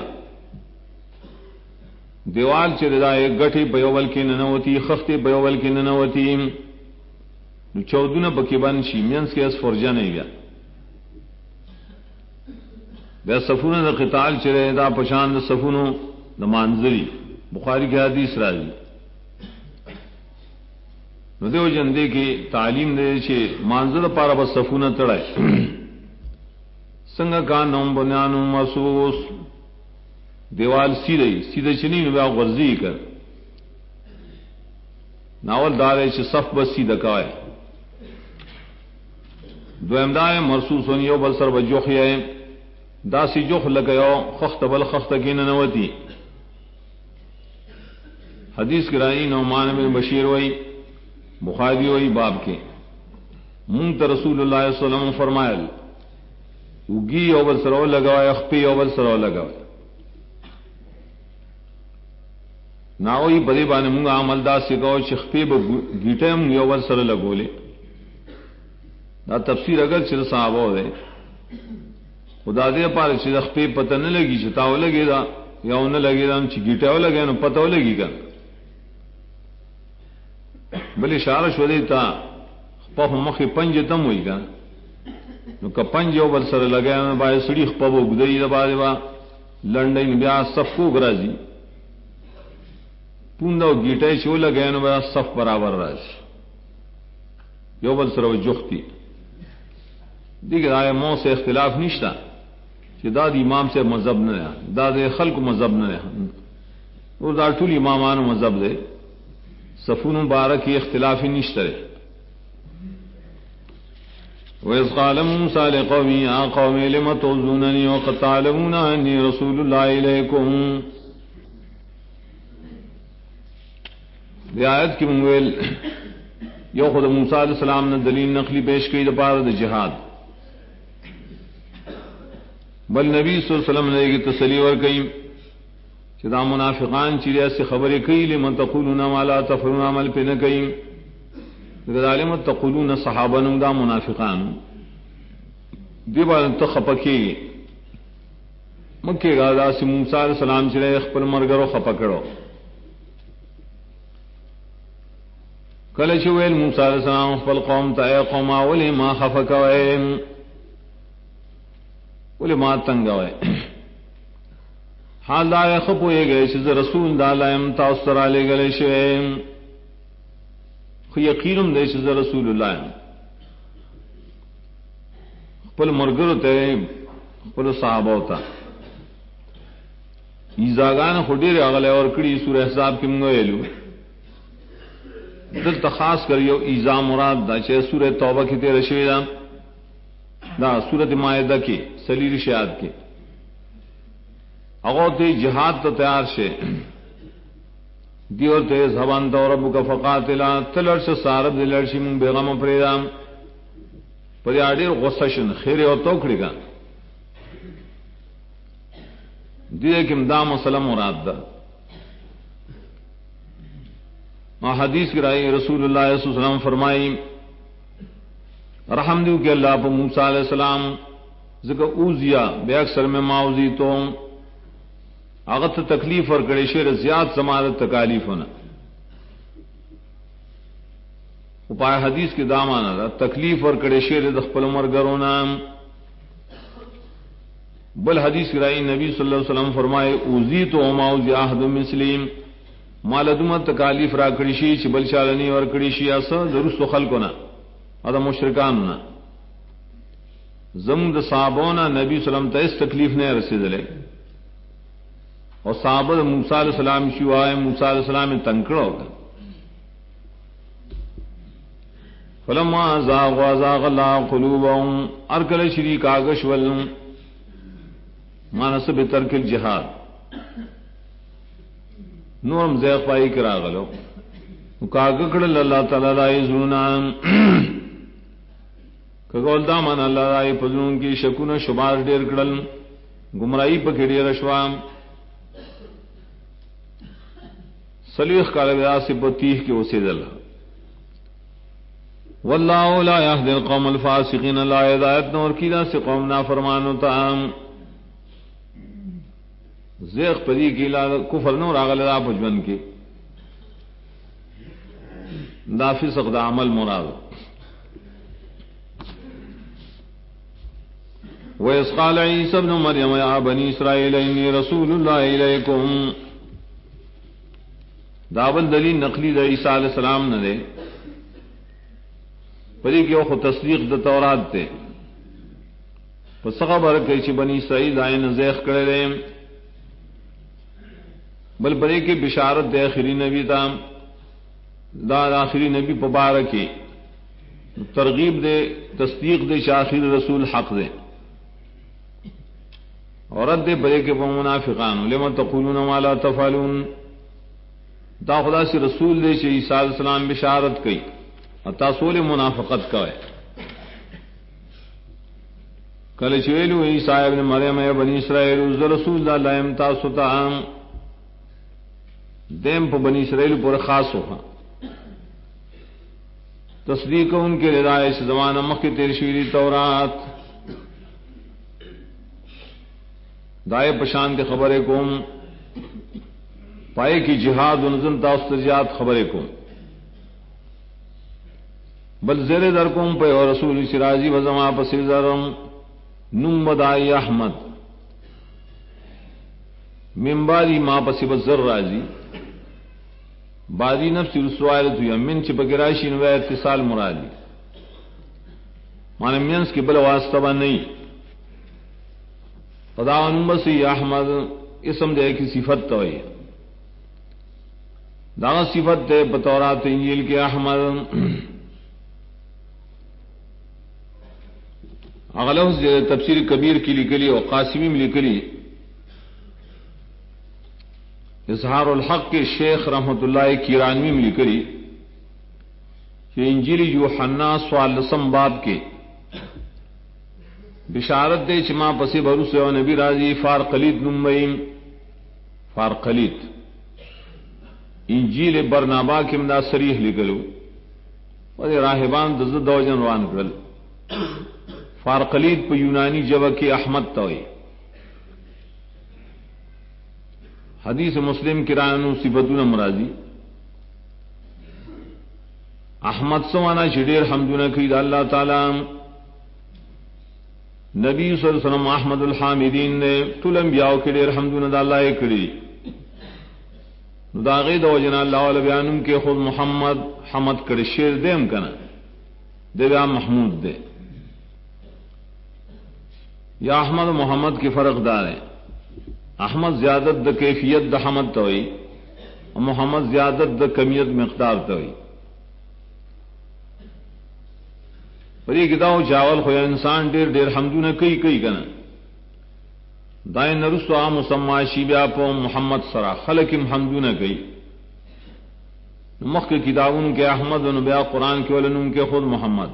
دیوال چردا ایک گٹھی بیوول کی ننوتی خختی بیوول کی ننوتی نو چودونه پکې باندې شي مینس کې اس فرجه نه وي بے صفونه د قتال چره دا پشان د صفونو د مانزلی بخاری کی حدیث راځي نو دیو جن دې کې تعلیم دې چې مانزل لپاره بس صفونه تړای څنګه کا نوم بنانو مسوس دیوال سیده چنی نو بیا غرزی کر ناول دار چې صف بس سیده کای دویم دای مرصوصون یو بل سر وجوخیه داسی جوخ لگیو خخت بل خخت کی ننوتی حدیث کرائی نعمان بن بشیر وئی بخاری وئی باب کے منت رسول اللہ صلی اللہ علیہ وسلم فرمائل اگی اوبل سرو لگوائے اخپی اوبل سرو لگوائے ناوئی بدی بانے منگا عمل دا سکو چخپی با گیٹے منگی اوبل سر لگولے دا تفسیر اگر چر صحابہ دے خدا دے پارے چھ اخپی پتہ نہ لگی چتاو لگے دا یا نہ لگے دا چھ گیٹاو لگے نو پتہ لگی گا بل اشارہ شو دیتا خپا مخی پنج تم ہوئی گا نو که پنج یو بل سره لگیا نو باید سڑی خپا با گدئی دا باید با لنڈین بیا صف کو گرازی پوندا و گیٹای چو لگیا نو باید صف برابر راز یو بل سره و جختی دیگر آئے مو سے اختلاف نشتا کہ داد امام سے مذہب نہ رہا داد خلق مذہب نہ رہا اور دا ټول امامان مذہب دے صفون مبارک اختلاف نشترے وَإِذْ قَالَ مُوسَىٰ لِقَوْمِهِ يَا قَوْمِ لِمَ تُؤْذُونَنِي وَقَدْ تَعْلَمُونَ أَنِّي رَسُولُ اللَّهِ إِلَيْكُمْ دی آیت کی منگویل یو خود موسیٰ علیہ السلام نے دلیل نقلی پیش کی دا پارد جہاد بل نبی صلی اللہ علیہ وسلم نے کی تسلی ورکئی کہ دا منافقان چیزیں ایسی خبریں کئی لمن تقولون ما لا تفعلون عمل پہ نہ کئی لمن تقولون صحابہ نم دا منافقان دی بار تخپکی مکے گا دا سی موسیٰ علیہ السلام چیزیں اخپل مرگرو خپکڑو کلچ ویل موسیٰ علیہ السلام اخپل قوم تا اے قوم اولی ما خفکوئے ولی ما تنگوئے حال دا خپو یہ گئے چیز رسول دا لائم تاؤستر آلے گلے شوئے خو یقینم دے چیز رسول اللہ خپل مرگرو تے خپل صحابہ ہوتا ایزاگان خودیر اغلے اور کڑی سورہ حساب کی منگویلو دل تخاص کریو ایزا مراد دا چھے سورہ توبہ کی تیرے شوئے دا سورۃ مائدہ کی سلیر شہاد کی اغوتی جہاد تو تیار شے دیو تے زبان تو رب کا فقاتلا تلر سے سارب دلر شی من بیغم پریدام پر یادیر غصشن خیر او توکڑی گا دیئے کم دا مسئلہ مراد دا ما حدیث کی رائی رسول اللہ صلی اللہ علیہ وسلم فرمائی رحم دیو کہ اللہ پا موسیٰ علیہ السلام ذکر اوزیا بے اکثر میں ماوزی تو اغت تکلیف اور کڑے شیر زیاد زمانت تکالیف ہونا پائے حدیث کے دامانا دا تکلیف اور کڑے شیر دخپل مرگرونا بل حدیث کی رائی نبی صلی اللہ علیہ وسلم فرمائے اوزی تو ماوزی احد مسلم مالدومت تکالیف را کڑیشی چی بل شالنی اور کڑیشی اسا درست خلقنا ادا مشرکاننا زمد صحابونا نبی صلی اللہ علیہ وسلم تا اس تکلیف نے رسید لے اور صحابہ موسیٰ علیہ السلام شوائے موسیٰ علیہ السلام تنکڑا ہوگا فلما زاغ وزاغ اللہ قلوبهم ارکل شریک آگش ولن مانسب ترک الجہاد نورم زیغ پائی کرا غلو کاگکڑل اللہ تعالی لائی زنان کگول دامان اللہ لائی پزنون کی شکون شبار دیر کڑل گمرائی پکی دیر شوام سلیخ کالویا سے بطیح کے وسید اللہ واللہ لا یهدی القوم الفاسقین اللہ ہدایت نور کیدا سے قوم نافرمان ہوتا زیغ پدی کی لا کفر نور آغل را پجون کی دا فسق دا عمل مراد وَإِذْ قَالَ عِيسَى ابْنُ مَرْيَمَ يَا بَنِي إِسْرَائِيلَ إِنِّي رَسُولُ اللَّهِ إِلَيْكُمْ. داول دلیل نقلی دا عیسیٰ علیہ السلام نہ دے پری کہ وہ تصدیق دا تورات دے پس خبر کہ چھ بنی اسرائیل آئین زیخ کرے رہے بل برے کے بشارت دے آخری نبی تا دا آخری نبی پبارکی ترغیب دے تصدیق دے شاخر رسول حق دے عورت دے برے کے منافقان لما تقولون ما لا تفعلون. دا خدا سے رسول دے چھ عیسیٰ علیہ السلام بشارت کی تاسول منافقت کا ہے. کل چویلو عیسیٰ ابن مریم یا بنی اسرائیل رسول اللہ لائم تاسو تاہم دیم پا بنی اسرائیل پر خاص ہوا تصدیق ان کے رضائے سے زمانہ مخی تیرشویری تورات دائے پشان کے خبرے کوم پائے کی جہاد و نظم تاسترجات خبرے کوم بل زیر در کوم پہ اور رسول شرازی و زمان پسی زرم نمدائی احمد منباری ما پسی بزر رازی بادی نفسی رسوائلت ہوئی من چی پکرائشی نوے اتصال مرادی مانا منس کی بل واسطبہ نہیں خدا نمبسی احمد اسم دے کی صفت توئی داغ صفت دے بطورات انجیل کے احمد اغلب تفسیر کبیر کی لکلی اور قاسمی میں لکلی اظہار الحق کے شیخ رحمت اللہ کیرانوی میں لکلی کہ انجیل یوحنا سوال لسم باب کے بشارت دے چما پسی بروس و نبی راضی فارقلید نمبئیم فارقلید انجیل برنابا کے مدا سریح لکلو اور راہبان دزد دوجن روان کرل فارقلید پہ یونانی جبہ کی احمد توئی حدیث مسلم کرانو صفتون مرادی احمد سوانا چڈیر حمدون کید اللہ تعالی نبی صلی اللہ علیہ وسلم احمد الحامدین نے طول انبیاء کے دیر حمدون دا اللہ کری داغی دو جنا اللہ علیہ بیانم کے خود محمد حمد کر شیر دیم کنا دے بیا محمود دے یا احمد و محمد کے فرق دار ہیں احمد زیادت دا کیفیت دا حمد توئی اور محمد زیادت دا کمیت مقدار توئی پر یہ کتاو چاول خویا انسان دیر دیر حمدون کئی کئی کنا دائیں نرسو آم مسماشی بیا پا محمد سرا خلقم حمدون کئی مخ کے کتابون کے احمد و بیا قرآن کے ولنون کے خود محمد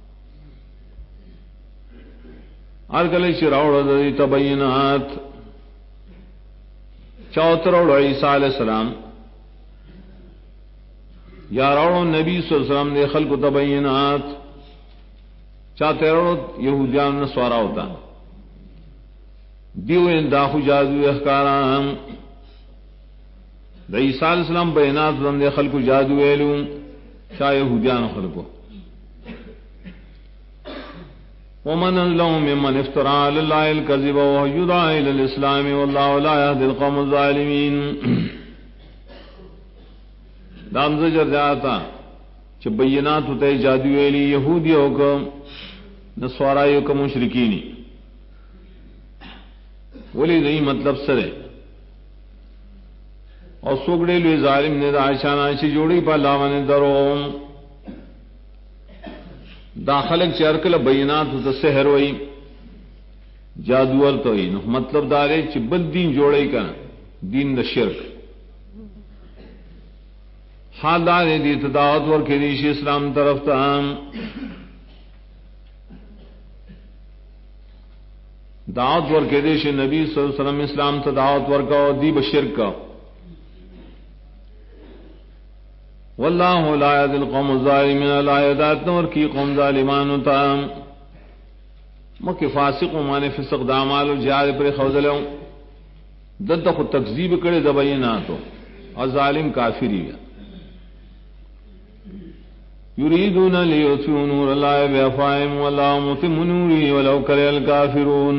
ارگلے شراؤڑ دی تبینات چوتروڑ عیسیٰ علیہ السلام یا روڑ نبی صلی اللہ علیہ وسلم نے خلق تبینات چاتروڑ یہودیان نسوارا ہوتا دیو انداخو جادو احکارام دا عیسیٰ علیہ السلام بینات دے خلق جادو ایلو چاہ یہودیان خلقو ومن لهم ممن افترى على الله الكذب وهو يدعى الى الاسلام والله لا يهدي القوم الظالمين. دام زجر جاتا کہ بینات ہوتے جادو ایلی یہودیوں کو نصارائیوں کو مشرکینی ولی نہیں مطلب سرے اور سوگڑے لوی ظالم نے داشانا چی جوڑی پا لاوانے دروم داخلق چرکل بینات ہوتا سحر ہوئی جادوور تو ہی مطلب دارے چی بل دین جوڑے کا دین دا شرک حال دارے دی تداوت ور کے دیش اسلام طرف تام دعوت ور کے دیش نبی صلی اللہ علیہ وسلم اسلام تداوت ور کا دی بشرک کا واللہ لا یهدی القوم الظالمین لا ہدایت نور کی قوم ظالمان تام مکہ فاسق مانے فسق دامال جار پر خوذلوں دد خود تکذیب کرے د، بیاناتو اور ظالم کافری یریدون لیطفئوا نور اللہ بافواہہم واللہ متم نورہ ولو کرہ الکافرون.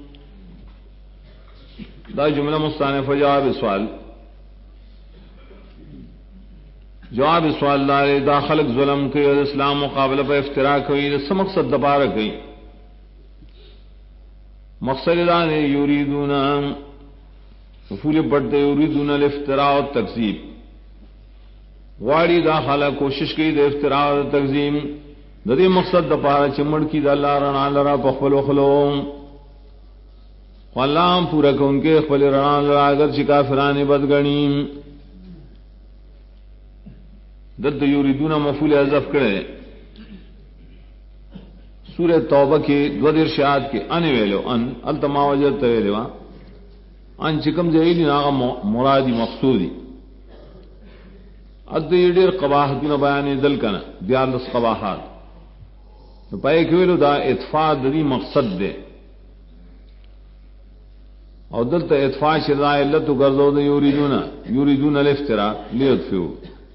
دا جملہ مستانف جواب سوال. جواب سوال دارے دا خلق ظلم کوي اور اسلام مقابلہ پر افتراء کوي دا سم مقصد دپارہ کوي. مقصد دا نے یریدون مفعول بڑھتے یریدون الافتراء والتکذیب. واڑی دا خلق کوشش کی دا افتراء و تکذیب دا دی مقصد دپارہ چمڑ کی دا اللہ رنا لرا پخفل و خلوم واللہ ہم پورا کن کے خفل رنا لرا اگر چکا فران بدگنیم. دد یریدون مفعول حذف کرے. سورہ توبہ کے دو ارشاد کے in value in التما وجرت value in چکم جیلی ناغا مرادی مقصودی اد یډیر قباحتونه بیان دل کنا دیالس قباحات پای کېلو دا اطفاء د دې مقصد ده او دلته اطفاء شرع علت ګرځو د یریدون الافتراء لیطفئوا.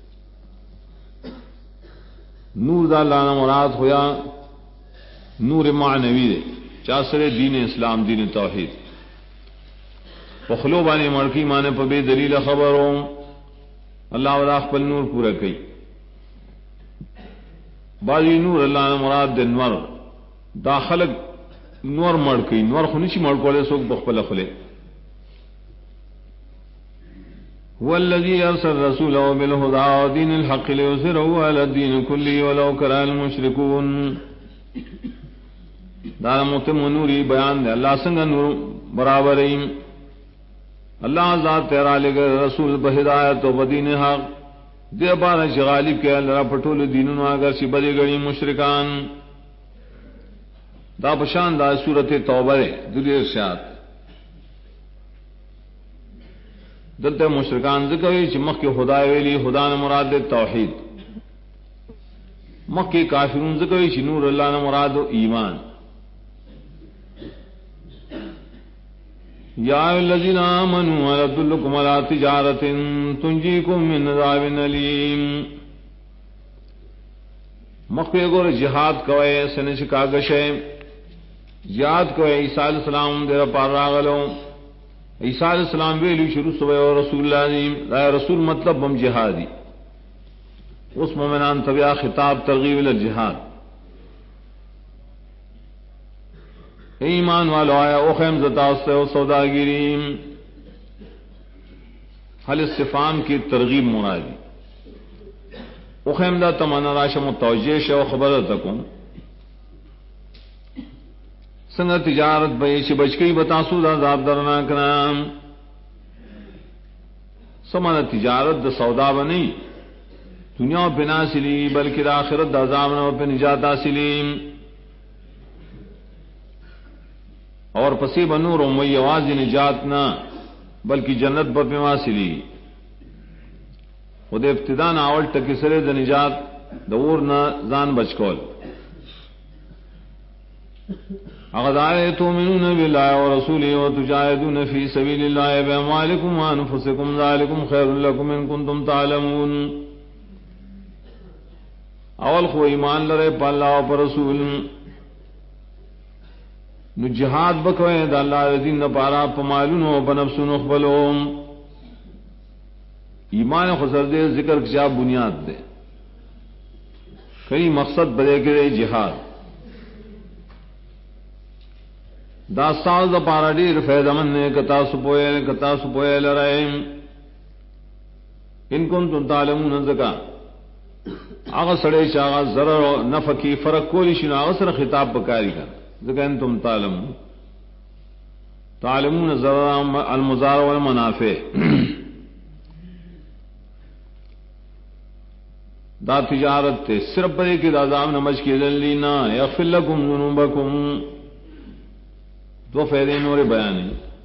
نور دا لانا مراد ہویا نور معنوی دے چاسر دین اسلام دین توحید پخلو بانے مڑکی مانے پہ بے دلیل خبروں اللہ ولا خپل نور پورا کئی. بازی نور اللہ نے مراد دے نور دا خلق نور مڑ کئی نور خنشی مڑ کولے سوک بخپل خلے. هو الذي ارسل رسوله بالهدى ودين الحق ليظهره على الدين كله ولو كره المشركون. دا متم نوری بیان دے اللہ سنگ نور برابر ہیں. اللہ ذات تیرا لے گئے رسول بہدایت و بدین حق دے بارہ غالب کے اللہ پٹول دینوں اگر سی بدی گڑی مشرکان. دا پشان دا سورت توبہ دلی ارشاد دلتے مشرکان ذکر چ مخ کے خدا ویلی خدا نے مراد توحید. مخ کے کافرون ذکر چ نور اللہ نے مراد ایمان. یا الذین آمنوا هل ادلکم علی تجارۃ تنجیکم من عذاب الیم. مخ کے گور جہاد کوئے سنچ کاگشے یاد کوئے عیسیٰ علیہ السلام دیر پار راغلو. عیسیٰ علیہ السلام ویلو شروع سوئے اور رسول اللہ عظیم رائے رسول مطلب بم جہادی. اس مومنان طبیعہ خطاب ترغیب الجہاد. ایمان والو آیا او خیم زتا سے او سوداگیریم حل استفام کی ترغیب مرادی. او خیم دا تمانا راشا متوجیش او خبر تکم سنگ تجارت بیش بچکی بتاسو دا عذاب درناک نام. سمانا تجارت دا سودا بنی دنیا پہ ناسلی بلکہ دا آخرت دا عذاب نہ پہ نجات حاصلی. اور پسی بنور وی آواز نجات نہ بلکہ جنت پر حاصلی. خود ابتدا نہ اول ٹکی سرے دا نجات دور نہ زان بچکول. اغدائے تؤمنون باللہ ورسولہ وتجاہدون فی سبیل اللہ باموالکم وانفسکم ذالکم خیر لکم ان کنتم تعلمون. اول خو ایمان لرے پا اللہ و پا رسول نو جہاد بکوئے دا اللہ دین دا پارا پا مالون و پا نفسون اخبلو. ایمان خسر دے ذکر کیا بنیاد دے کئی مقصد بدے کرے جہاد. دا ساز دا پارا دیر فیض من نے کتا سپوئے لرائیم ان کنتم تعلمون زکا. آغا سڑے چاغا ضرر و نفع کی فرق کولی شنو آغا سر خطاب بکاری کا زکا انتم تعلمون ضرر المضار والمنافع. دا تجارت تے صرف برے کی دا عذاب نمج کی دلینا یغفر لکم ذنوبکم. دو فیدے نور بیانی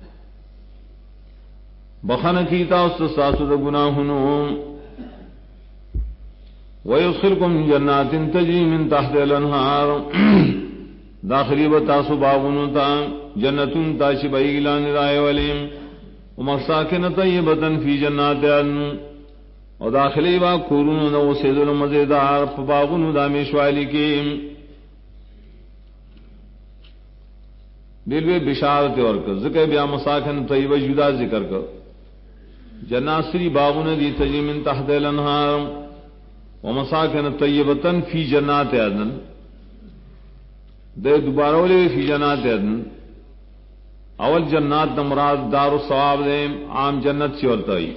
بخن کیتا استاسو دا گناہنو ویدخلکم جنات تجری من تحت الانہار. داخلی بتاسو باغنو تا جنتون تاشی بایگلان رائے ولیم ومساکن طیبتا فی جنات عدن او داخلی با کورونو نو سیدل مزیدار پباغونو دامیش والی کی دلوے بشارت اور کر ذکر بیا مساکن طیبہ جدا ذکر کر جناسری باغون دی تجری من تحت الانہار ومساکن طیبتن فی جنات عدن دے دوبارہ ولی فی جنات عدن اول جنات نمراد دار الثواب دے عام جنت سے ورتائی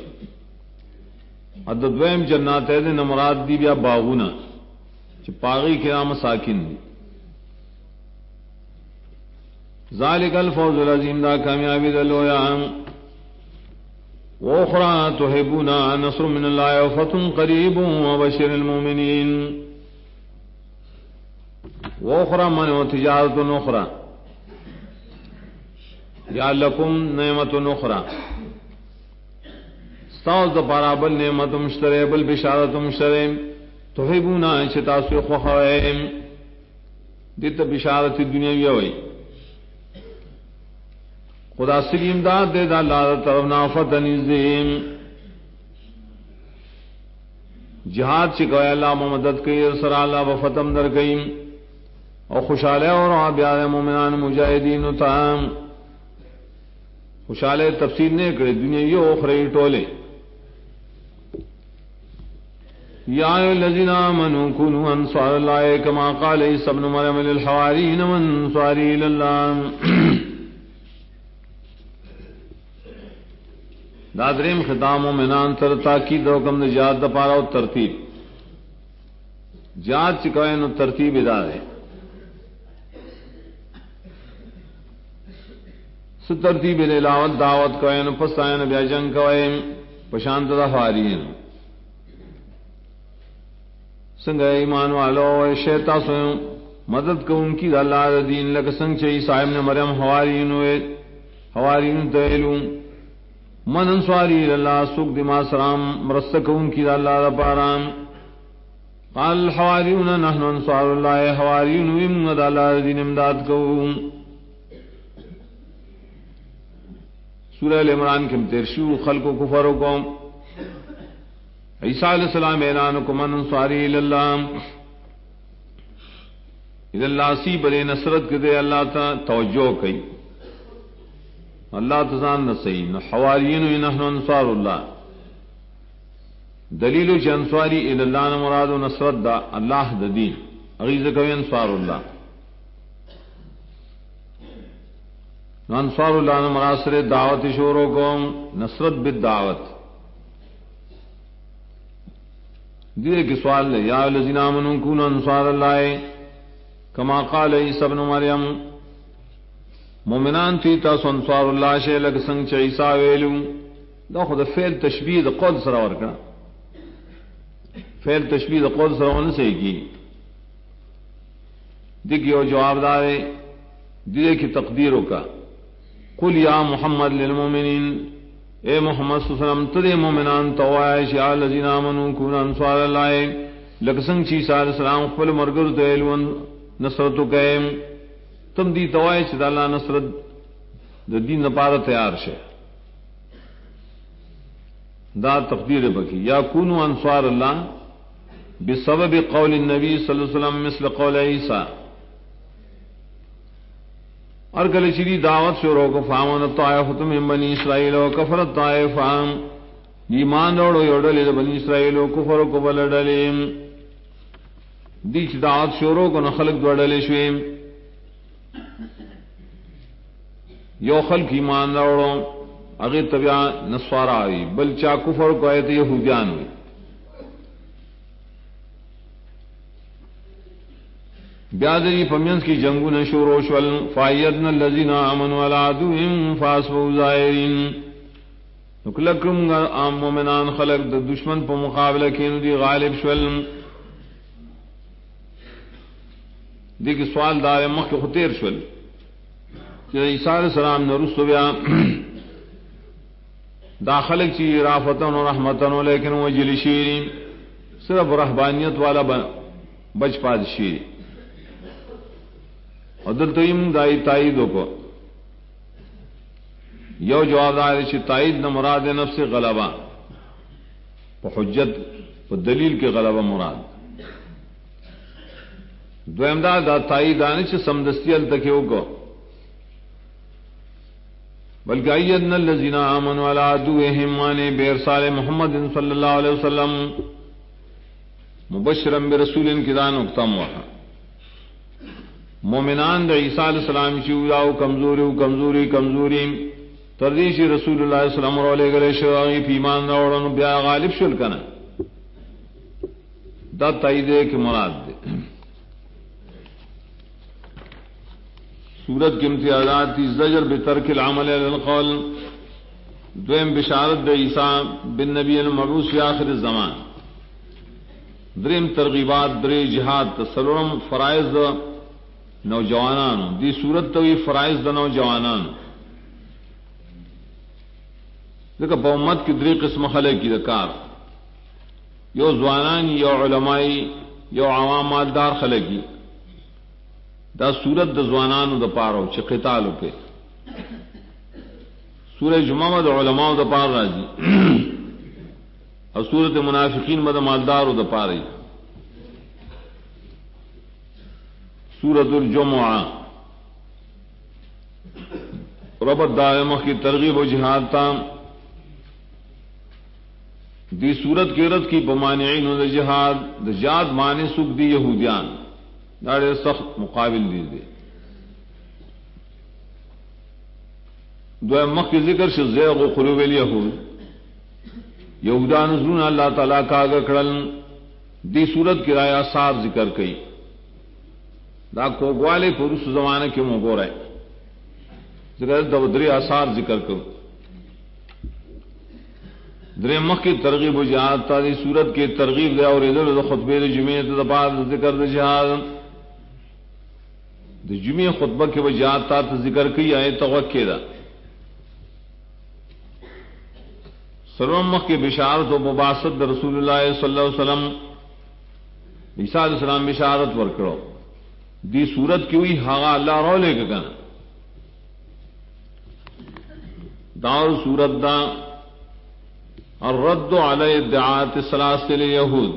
دویم جنات عدن نمراد دی بیا باغونا چ پاغی کے نام مساکن ذالک الفوز العظیم دا کامیابی دلویا واخرى تحبون نصر من الله وفتح قریب وبشر المؤمنین واخرى من تجارت اخرى یا لکم نعمت اخرى استاذ دپارا بل نعمت مشترے بل بشارت مشترے تحبون شتاسو خوخوائم دیتا بشارت دنیاوی ہوئی خدا سری امداد دے دا اللہ طرف نافت نزدیم جہاد چکوئے اللہ مدد کئی سر اللہ وفتم در گئیم اور خوشحالے اور آبیار مومنان مجاہدین تام خوشحالے تفسیر نے کرے دنیا یہ اخری ٹولے یا الذین آمنوا كونوا انصار اللہ کما قال عیسی ابن مریم للحواریین من انصاری اللہ دادریم خطام مومنان تر تاکید حکم نے جہاد دپارا و ترتیب جہاد چکوئے نو ترتیب ادارے سو ترتیب علاوت دعوت کوئے نو پسائن بیا جنگ کوئے پشانت دا حوارین سنگ ایمان والو شیطا سو مدد کو ان کی اللہ دین لک سنگ چاہی صاحب نے مریم حوارین تیلو من انصاری اللہ سوک دما سرام مرسک ان کی اللہ رپارام قال الحواریون نحن انصار اللہ حواریون ومد اللہ دین امداد کو سورہ العمران کے مترشو خلق و کفر کو عیسیٰ علیہ السلام اعلان کو من انصاری اللہ اذا اللہ سی بلے نصرت کے دے اللہ تا توجہ کئی اللہ تزان نصیح نہ حوارین نحن انصار اللہ دلیل چ انصاری الی اللہ مراد نصرت دا اللہ د دین اغیز کوي انصار اللہ انصار اللہ مراد سر دعوت شورو کو نصرت بالدعوت دیے کہ سوال ہے یا الذین آمنوا کونوا انصار اللہ کما قال عیسی ابن مریم مومنان تی تاسو انصار اللہ شے لگ سنگ چ عیسی ویلو دا خود فعل تشبیہ د قول سره ورکا فعل تشبیہ د قول سره ون سے کی دیکھو جواب دار دیے کی تقدیروں کا قل یا محمد للمؤمنین اے محمد صلی اللہ علیہ وسلم تدے مومنان توائش یا الذین آمنوا کونوا انصار اللہ لگ سنگ چ عیسی علیہ السلام خپل مرګر دیلو نصرت قائم تم دی توائے چھ اللہ نصرت دا دین نپارا تیار شے دا تقدیر بکی یا کونو انصار اللہ بسبب قول النبی صلی اللہ علیہ وسلم مثل قول عیسیٰ اور کل چلی دعوت شروع کو فامن طائفۃ من بنی اسرائیل و کفرت طائفہ ایمان روڑو یوڑلے بنی اسرائیل و کفر کو بلڈلے دیچ دعوت شروع کو نخلق دوڑلے شویم یو خلق ایمان راوڑو اگر طبیع نصارا ہوئی بل چا کفر کو آئے تو یہودیان ہوئی بیادری پمینس کی جنگو نشور وشول فائیدنا اللذین آمنوا علی عدوهم فاسبوا ظاہرین نکلکم عام مومنان خلق دا دشمن پا مقابلہ کینو دی غالب شول دیکھ سوال دار مخ خطیر شول عیسیٰ علیہ السلام نے رسو بیا داخلک چی رافتن و رحمتن و لیکن وہ جلی شیری صرف رہبانیت والا بچ پاد شیری اور دلتویم دائی تائیدو کو یو جواب دائر چی تائید نہ مراد نفس غلبہ په حجت په دلیل کې غلبه مراد. دویم دا تایید دانه چې سمدستی التکه وکړو، بلکہ ایدنا الذین آمنوا علی عدوهم معنی بارسال محمد صلی اللہ علیہ وسلم مبشرا برسول کی دا نقطہ وہا مومنان دا عیسیٰ علیہ السلام چیویاو کمزوری تردیشی رسول اللہ علیہ السلام رولے گلے شواغی پی ایمان راوڑن بیا غالب شل کنا دا تائیدے کی مراد دے. سورت کی امتیازات تی زجر بترک العمل علی القول، دویم بشارت دے عیسیٰ بن نبی المبعوث فی آخر الزمان، دریم ترغیبات درے جہاد تسلم فرائض نوجوانان دی صورت توی فرائض د نوجوانان دیکھا با امت کی دری قسم خلق کی دکار یو زوانان یو علمائی یو عوام مالدار خلقی دا صورت د زوانانو د پارو چې قتالو پہ سورہ جمعہ د علماء د پار راځي اور سورت منافقین مد مالدارو د پاري. سورت الجمعہ ربط دائمہ کی ترغیب و جہاد تام دی صورت کی رد کی بمانعین و جہاد د جہاد معنی سکھ دی یہودیان داڑے سخت مقابل دی دے. دویم مخ کی ذکر سے زیغ و قلوب الیہود یہودان زرون اللہ تعالیٰ کا گکڑل دی صورت کی رائے آثار ذکر کئی دا کوگوالے پرس زمانہ کے موگو رہے ذکر دری آثار ذکر کرو. درے مخ کی ترغیب و جہاد تا دی صورت کے ترغیب دے اور ادھر خطبے دی جمعہ تا بعد ذکر دے جہاد دی جمعہ خطبہ کے و جہاد تا ذکر کی آئے توقع دا سرم مخ کی بشارت و مباست رسول اللہ صلی اللہ علیہ وسلم عیسیٰ علیہ السلام بشارت ورکڑو دی صورت کی ہوئی ہاغا اللہ رو لے کے کنا دار صورت دا الرد علی ادعاءات السلاسل یہود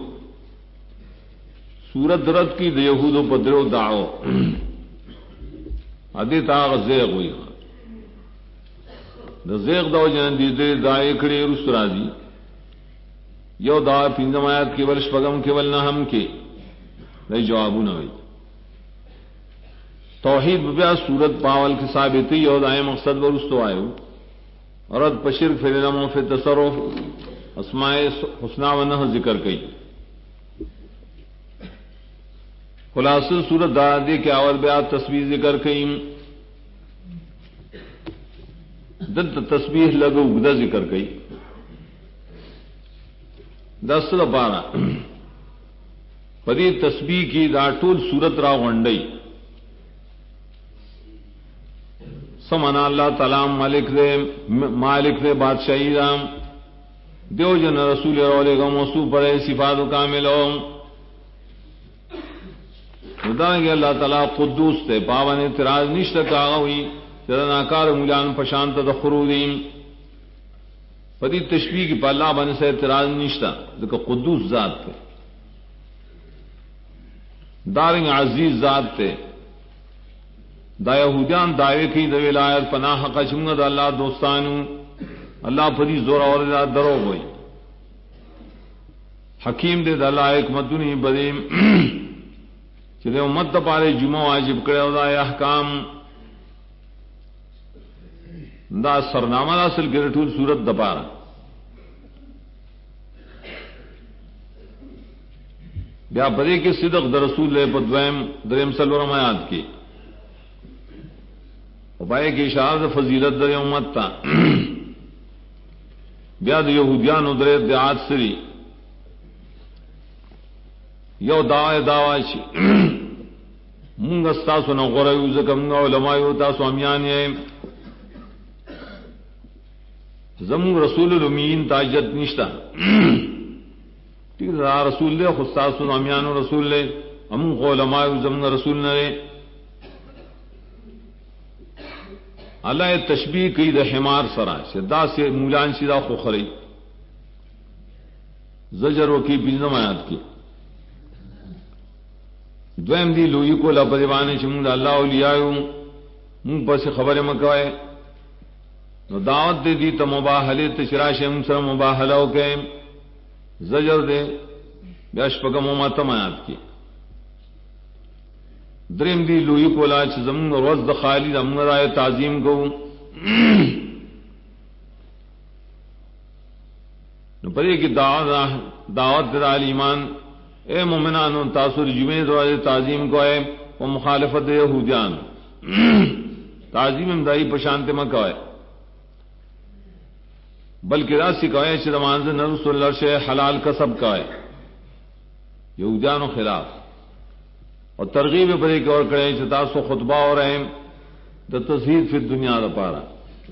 صورت رد کی دی یہود و پدرو دعو ادی تاغ زیغ ہوئی دا زیغ دو جن دی دے دائی کڑی رست رازی یو دا پینزم آیات کی ورش پگم کے ولنہم کے دائی جوابو نوئی توحید بیا صورت پاول کی ثابتی یو دائی مقصد ورستو آئیو رد پشرک فی علم و فی تصرف اسماء حسنہ و نہ ذکر کئی. خلاصہ صورت دا دی کہ اول بیا تسبیح ذکر کئی دلت تسبیح لگو گدا ذکر کئی دس پارا پدی تسبیح کی دا ټول صورت را غنڈئی سمنا اللہ تعالی مالک دے بادشاہی رام دیو جن رسول رولے گا موصوف پڑے صفات کاملوں ندائیں گے اللہ تعالی قدوس تے پاون اعتراض نشت کاغا ہوئی چرا ناکار مولان پشانت دخرودین پدی تشبیہ کی پاللہ بن سے اعتراض نشتا لیکن قدوس ذات تے دارنگ عزیز ذات تے دا یہودیان دعوے کی دا ولایت پناہ قچمد اللہ دوستانو اللہ پدی زور اور درو ہوئی حکیم دے دا اللہ حکمتنی بدیم چلے امت دا پارے جمعہ واجب کرے دا احکام دا سرنامہ حاصل کرے ٹول صورت دا پارا بیا پدے کے صدق دا رسول لے پدویم درم سلورم آیات کی بھائی کی اشارت فضیلت در امت تا بیا د یہودیان در ادعات سری یو دعوی چی مونږ تاسو نه غوړی یو ځکه موږ علماء یو تاسو امیان یې زموږ رسول الامین تاجت نشتا ٹھیک ہے رسول دے خو تاسو امیان رسول لے موږ علماء یو زموږ رسول نه اللہ تشبیہ کی دا حمار سرا دا سے مولان شدا خوخری زجر وکی پنځم آیات کې دویم دی لوی کو لپاره چې موږ الله اولیاء موږ بس خبره مکوای نو دعوت دې دي ته مباهله تشراشه موږ سره مباهله وکې زجر دې بیا شپږم ماته آیات کې دریم دی لوی کولا چې زموږ روز د خالی زموږ راي تعظیم کوو نو پدې کې دعوت د ایمان اے مومنانو تاسو د جمعې ورځې تعظیم کوئ او مخالفت د يهوديان تعظیم امدای په شانته مکوئ بلکې راسی کوئ چې د مانځ نه رسول الله شی حلال کسب کوئ يهوديانو خلاف او ترغیب پرې کور کړی چې تاسو خطبه اورئ د تزهید په دنیا لپاره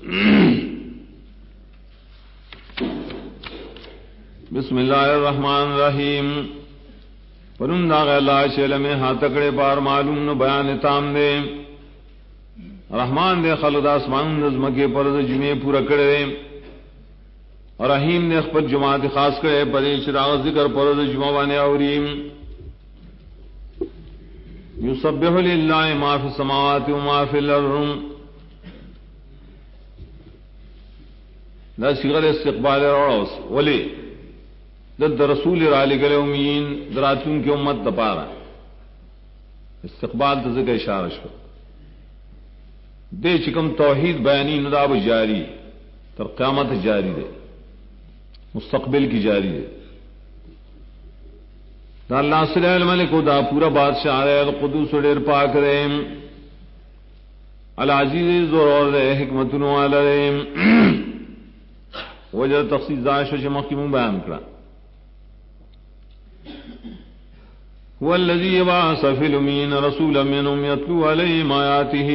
بسم اللہ الرحمن الرحیم پرم داغ اللہ شیل میں ہاتکڑے پار معلوم نو بیان تام دے رحمان دے خلق آسمان نظم کے پرد جمعے پورا کرے اور رحیم نے خپل جماعت خاص کرے پدے شراغ ذکر پرد جمعہ وانے اوریم یسبح للہ ما فی السماوات و ما فی الارض دا صیغہ استقبال روس ولی د رسول را لګل امین دراتون کی امت د پاره استقبال ته ذکر اشاره شو دې چې کوم توحید بیانی نو دا به جاری تر قیامت جاری دی مستقبل کی جاری دی دا اللہ صلی اللہ الملک دا پورا بادشاہ ہے القدوس ډیر پاک دی العزیز زور دی حکمتونو والا دی وجه تخصیص داش چې مخکې بیان کړه هو الذي يبعث في الأمين رسولا منهم يتلو عليهم آياته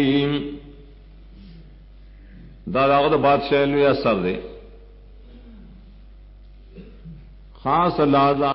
دا داغه بادشاہ لوی اثر دے خاص اللہ